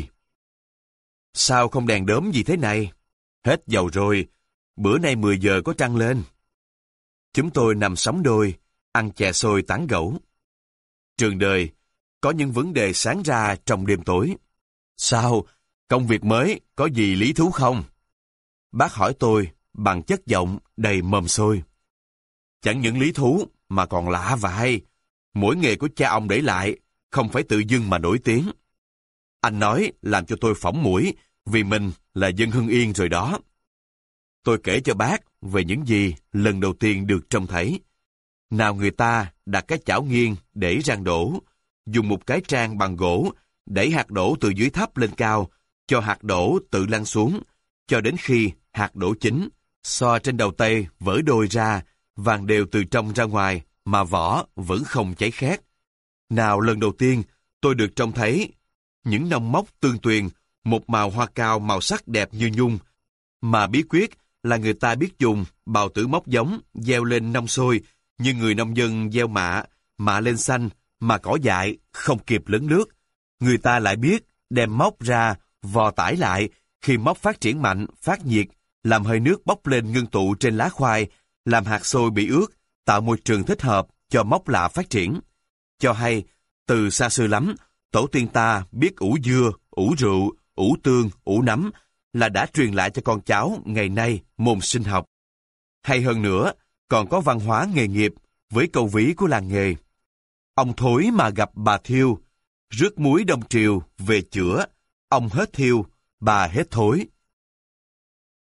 Sao không đèn đốm gì thế này? Hết dầu rồi, bữa nay mười giờ có trăng lên. Chúng tôi nằm sóng đôi, ăn chè xôi tán gẫu. Trường đời, có những vấn đề sáng ra trong đêm tối. Sao, công việc mới có gì lý thú không? Bác hỏi tôi bằng chất giọng đầy mồm xôi. Chẳng những lý thú mà còn lạ và hay. Mỗi nghề của cha ông để lại, không phải tự dưng mà nổi tiếng. Anh nói làm cho tôi phỏng mũi vì mình là dân Hưng Yên rồi đó. Tôi kể cho bác về những gì lần đầu tiên được trông thấy. Nào người ta đặt cái chảo nghiêng để rang đổ, dùng một cái trang bằng gỗ đẩy hạt đổ từ dưới thấp lên cao, cho hạt đổ tự lăn xuống, cho đến khi hạt đổ chín, xoa trên đầu tay vỡ đôi ra, vàng đều từ trong ra ngoài, mà vỏ vẫn không cháy khét. Nào lần đầu tiên tôi được trông thấy những nông mốc tương tuyền, một màu hoa cao màu sắc đẹp như nhung, mà bí quyết là người ta biết dùng bào tử móc giống gieo lên nông sôi, như người nông dân gieo mạ, mạ lên xanh, mà cỏ dại không kịp lấn lướt. Người ta lại biết đem móc ra, vò tải lại, khi móc phát triển mạnh, phát nhiệt, làm hơi nước bốc lên ngưng tụ trên lá khoai, làm hạt xôi bị ướt, tạo môi trường thích hợp cho móc lạ phát triển. Cho hay, từ xa xưa lắm, tổ tiên ta biết ủ dưa, ủ rượu, ủ tương, ủ nấm, là đã truyền lại cho con cháu ngày nay môn sinh học. Hay hơn nữa, còn có văn hóa nghề nghiệp với câu ví của làng nghề. Ông thối mà gặp bà thiêu, rước muối đông triều về chữa, ông hết thiêu, bà hết thối.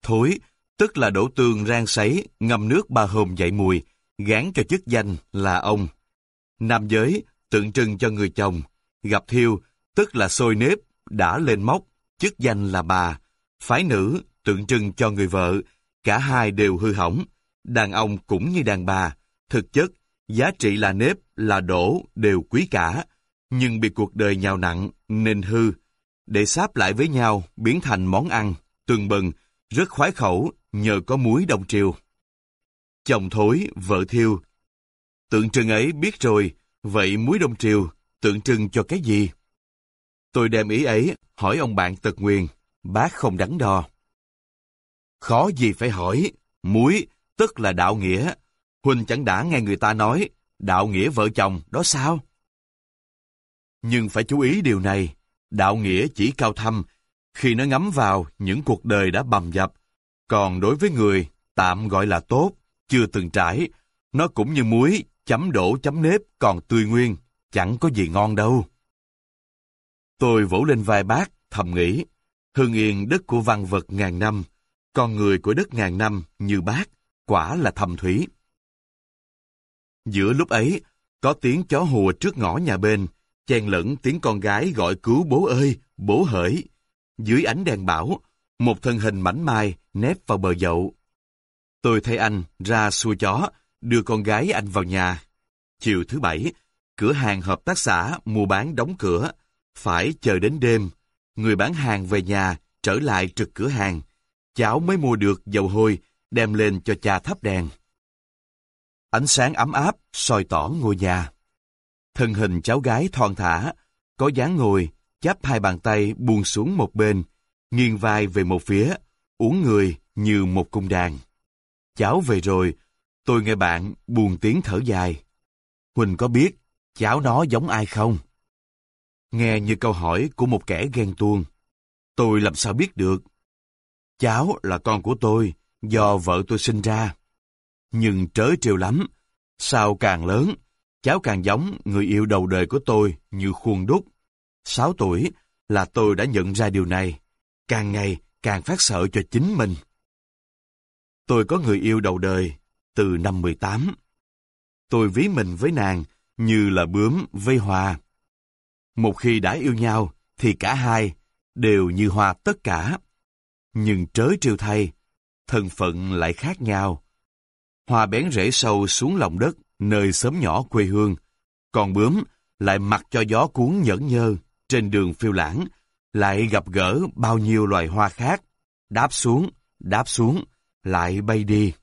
Thối, tức là đổ tương rang sấy, ngâm nước ba hôm dậy mùi, gán cho chức danh là ông. Nam giới, tượng trưng cho người chồng. Gặp thiêu, tức là xôi nếp, đã lên móc, chức danh là bà. Phái nữ, tượng trưng cho người vợ, cả hai đều hư hỏng. Đàn ông cũng như đàn bà, thực chất, giá trị là nếp, là đổ, đều quý cả. Nhưng bị cuộc đời nhào nặng, nên hư. Để sáp lại với nhau, biến thành món ăn, tường bừng, rất khoái khẩu, nhờ có muối đông triều. Chồng thối, vợ thiêu. Tượng trưng ấy biết rồi, vậy muối đông triều, tượng trưng cho cái gì? Tôi đem ý ấy, hỏi ông bạn Tật Nguyền, bác không đắn đo. Khó gì phải hỏi, muối, tức là đạo nghĩa. Huynh chẳng đã nghe người ta nói, đạo nghĩa vợ chồng, đó sao? Nhưng phải chú ý điều này, đạo nghĩa chỉ cao thâm, khi nó ngấm vào những cuộc đời đã bầm dập. Còn đối với người, tạm gọi là tốt, chưa từng trải, nó cũng như muối, chấm đổ chấm nếp còn tươi nguyên, chẳng có gì ngon đâu. Tôi vỗ lên vai bác, thầm nghĩ, Hưng Yên đất của văn vật ngàn năm, con người của đất ngàn năm như bác, quả là thầm thúy. Giữa lúc ấy, có tiếng chó hùa trước ngõ nhà bên, chen lẫn tiếng con gái gọi cứu bố ơi, bố hỡi. Dưới ánh đèn bão, một thân hình mảnh mai nép vào bờ dậu. Tôi thấy anh ra xua chó, đưa con gái anh vào nhà. Chiều thứ bảy, cửa hàng hợp tác xã mua bán đóng cửa, phải chờ đến đêm. Người bán hàng về nhà, trở lại trực cửa hàng. Cháu mới mua được dầu hôi, đem lên cho cha thắp đèn. Ánh sáng ấm áp, soi tỏ ngôi nhà. Thân hình cháu gái thon thả, có dáng ngồi, chắp hai bàn tay buông xuống một bên, nghiêng vai về một phía, uốn người như một cung đàn. Cháu về rồi, tôi nghe bạn buồn tiếng thở dài. Huỳnh có biết cháu nó giống ai không? Nghe như câu hỏi của một kẻ ghen tuông. Tôi làm sao biết được? Cháu là con của tôi, do vợ tôi sinh ra. Nhưng trớ trêu lắm, sao càng lớn, cháu càng giống người yêu đầu đời của tôi như khuôn đúc. Sáu tuổi là tôi đã nhận ra điều này, càng ngày càng phát sợ cho chính mình. Tôi có người yêu đầu đời từ năm mười tám. Tôi ví mình với nàng như là bướm với hoa. Một khi đã yêu nhau thì cả hai đều như hoa tất cả. Nhưng trớ trêu thay, thân phận lại khác nhau. Hoa bén rễ sâu xuống lòng đất nơi xóm nhỏ quê hương, còn bướm lại mặc cho gió cuốn nhẫn nhơ trên đường phiêu lãng, lại gặp gỡ bao nhiêu loài hoa khác, đáp xuống, đáp xuống, lại bay đi.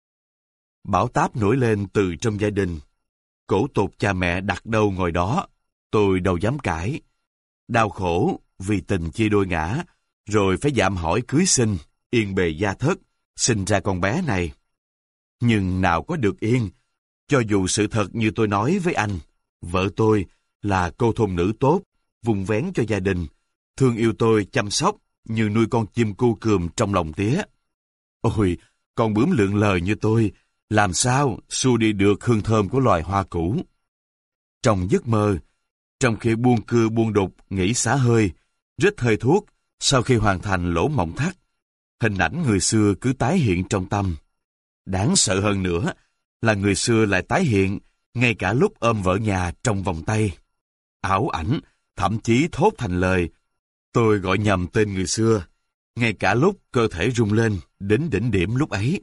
Bão táp nổi lên từ trong gia đình. Cổ tục cha mẹ đặt đâu ngồi đó, tôi đâu dám cãi. Đau khổ vì tình chia đôi ngã, rồi phải dạm hỏi cưới xin, yên bề gia thất, sinh ra con bé này. Nhưng nào có được yên, cho dù sự thật như tôi nói với anh, vợ tôi là cô thôn nữ tốt, vùng vén cho gia đình, thương yêu tôi chăm sóc như nuôi con chim cu cườm trong lòng tía. Ôi, con bướm lượn lờ như tôi, làm sao xua đi được hương thơm của loài hoa cũ. Trong giấc mơ, trong khi buông cưa buông đục nghỉ xả hơi, rít hơi thuốc, sau khi hoàn thành lỗ mộng thắt, hình ảnh người xưa cứ tái hiện trong tâm. Đáng sợ hơn nữa là người xưa lại tái hiện ngay cả lúc ôm vợ nhà trong vòng tay. Ảo ảnh, thậm chí thốt thành lời. Tôi gọi nhầm tên người xưa, ngay cả lúc cơ thể rung lên đến đỉnh điểm lúc ấy.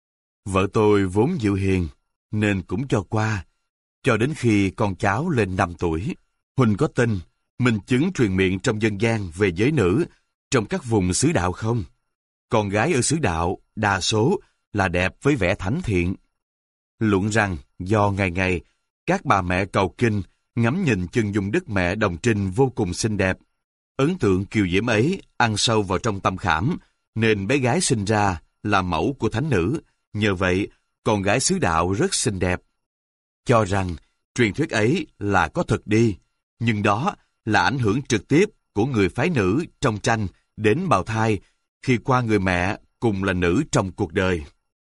Vợ tôi vốn dịu hiền, nên cũng cho qua. Cho đến khi con cháu lên năm tuổi, Huỳnh có tin minh chứng truyền miệng trong dân gian về giới nữ trong các vùng xứ đạo không? Con gái ở xứ đạo đa số là đẹp với vẻ thánh thiện. Luận rằng do ngày ngày các bà mẹ cầu kinh ngắm nhìn chân dung đức mẹ Đồng Trinh vô cùng xinh đẹp, ấn tượng kiều diễm ấy ăn sâu vào trong tâm khảm, nên bé gái sinh ra là mẫu của thánh nữ. Nhờ vậy, con gái xứ đạo rất xinh đẹp. Cho rằng truyền thuyết ấy là có thật đi, nhưng đó là ảnh hưởng trực tiếp của người phái nữ trong tranh đến bào thai khi qua người mẹ cùng là nữ trong cuộc đời.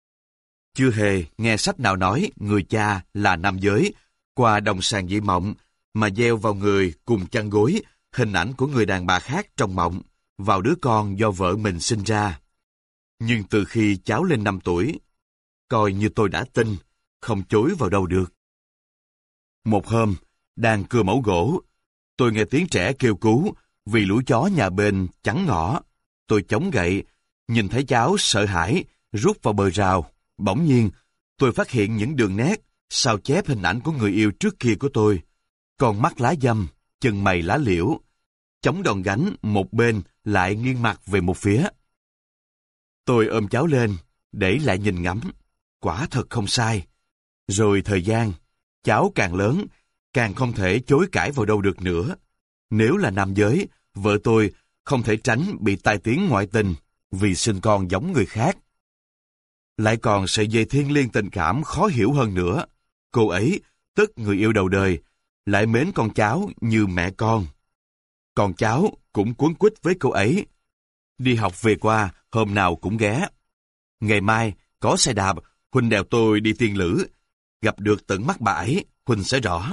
Chưa hề nghe sách nào nói người cha là nam giới, qua đồng sàng dị mộng mà gieo vào người cùng chăn gối hình ảnh của người đàn bà khác trong mộng, vào đứa con do vợ mình sinh ra. Nhưng từ khi cháu lên năm tuổi, coi như tôi đã tin, không chối vào đâu được. Một hôm, đang cưa mẫu gỗ, tôi nghe tiếng trẻ kêu cứu vì lũ chó nhà bên chắn ngõ. Tôi chống gậy, nhìn thấy cháu sợ hãi, rút vào bờ rào. Bỗng nhiên, tôi phát hiện những đường nét, sao chép hình ảnh của người yêu trước kia của tôi. Con mắt lá dâm, chân mày lá liễu, chống đòn gánh một bên lại nghiêng mặt về một phía. Tôi ôm cháu lên, để lại nhìn ngắm. Quả thật không sai. Rồi thời gian, cháu càng lớn, càng không thể chối cãi vào đâu được nữa. Nếu là nam giới, vợ tôi không thể tránh bị tai tiếng ngoại tình vì sinh con giống người khác. Lại còn sợi dây thiêng liêng tình cảm khó hiểu hơn nữa. Cô ấy, tức người yêu đầu đời, lại mến con cháu như mẹ con. Con cháu cũng cuống quýt với cô ấy. Đi học về qua, hôm nào cũng ghé. Ngày mai, có xe đạp, Huynh đèo tôi đi Tiên Lữ. Gặp được tận mắt bà ấy, Huynh sẽ rõ.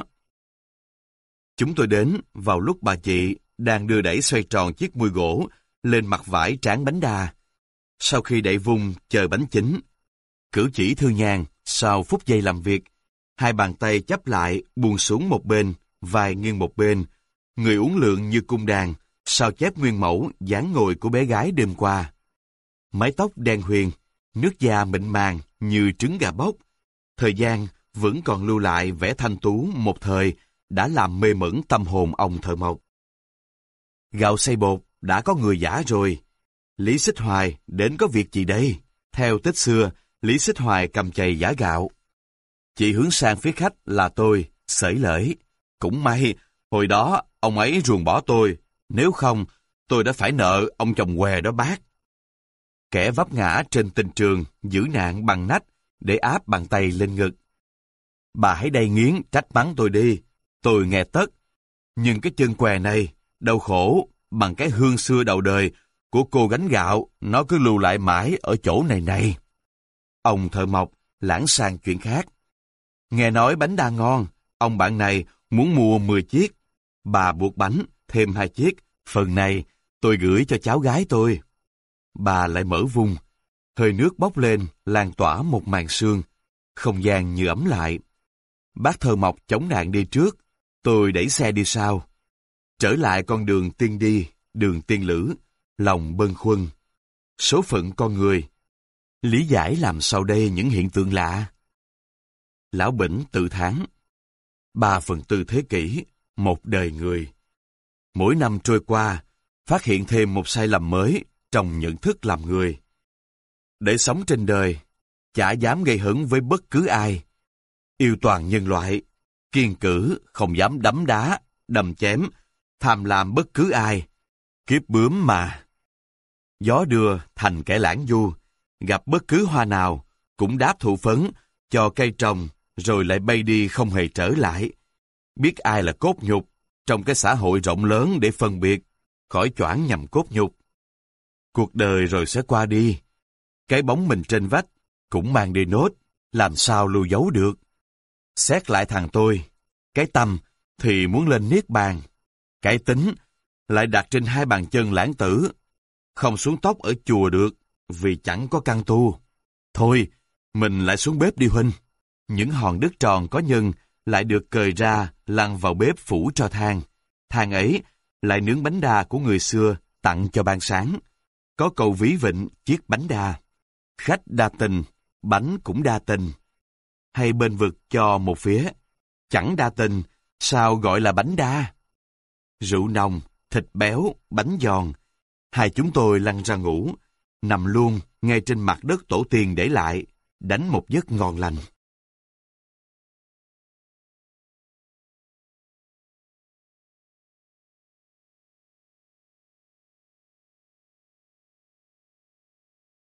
Chúng tôi đến vào lúc bà chị đang đưa đẩy xoay tròn chiếc mui gỗ lên mặt vải tráng bánh đa. Sau khi đậy vung chờ bánh chín, cử chỉ thư nhàn sau phút giây làm việc, hai bàn tay chắp lại buông xuống một bên, vai nghiêng một bên, người uốn lượn như cung đàn, sao chép nguyên mẫu dáng ngồi của bé gái đêm qua. Mái tóc đen huyền, nước da mịn màng như trứng gà bóc. Thời gian vẫn còn lưu lại vẻ thanh tú một thời đã làm mê mẩn tâm hồn ông thợ mộc. Gạo xay bột đã có người giả rồi. Lý Xích Hoài đến có việc gì đây? Theo tích xưa, Lý Xích Hoài cầm chày giả gạo. Chị hướng sang phía khách là tôi, xởi lởi. Cũng may, hồi đó ông ấy ruồng bỏ tôi. Nếu không, tôi đã phải nợ ông chồng què đó bác. Kẻ vấp ngã trên tình trường, giữ nạn bằng nách để áp bàn tay lên ngực. Bà hãy đây nghiến trách mắng tôi đi. Tôi nghe tất. Nhưng cái chân què này, đau khổ bằng cái hương xưa đầu đời của cô gánh gạo, nó cứ lưu lại mãi ở chỗ này này. Ông thợ mộc lãng sang chuyện khác. Nghe nói bánh đa ngon, ông bạn này muốn mua mười chiếc. Bà buộc bánh, thêm hai chiếc. Phần này tôi gửi cho cháu gái tôi. Bà lại mở vung. Hơi nước bốc lên, lan tỏa một màn sương. Không gian như ấm lại. Bác thợ mộc chống nạn đi trước. Tôi đẩy xe đi sau. Trở lại con đường tiên đi, đường tiên lữ. Lòng bâng khuâng. Số phận con người. Lý giải làm sau đây những hiện tượng lạ. Lão Bỉnh tự thán. Ba phần tư thế kỷ, một đời người. Mỗi năm trôi qua, phát hiện thêm một sai lầm mới trong nhận thức làm người. Để sống trên đời, chả dám gây hấn với bất cứ ai. Yêu toàn nhân loại, kiên cử, không dám đấm đá, đâm chém, tham lam bất cứ ai. Kiếp bướm mà. Gió đưa thành kẻ lãng du, gặp bất cứ hoa nào, cũng đáp thụ phấn, cho cây trồng, rồi lại bay đi không hề trở lại. Biết ai là cốt nhục, trong cái xã hội rộng lớn để phân biệt, khỏi choảng nhầm cốt nhục. Cuộc đời rồi sẽ qua đi. Cái bóng mình trên vách, cũng mang đi nốt, làm sao lưu giấu được. Xét lại thằng tôi, cái tâm thì muốn lên niết bàn. Cái tính lại đặt trên hai bàn chân lãng tử. Không xuống tóc ở chùa được, vì chẳng có căn tu. Thôi, mình lại xuống bếp đi huynh. Những hòn đất tròn có nhân lại được cời ra lăn vào bếp phủ cho than. Than ấy lại nướng bánh đa của người xưa tặng cho ban sáng. Có câu ví vịnh chiếc bánh đa. Khách đa tình, bánh cũng đa tình. Hay bên vực cho một phía. Chẳng đa tình, sao gọi là bánh đa? Rượu nồng, thịt béo, bánh giòn. Hai chúng tôi lăn ra ngủ, nằm luôn ngay trên mặt đất tổ tiên để lại, đánh một giấc ngon lành.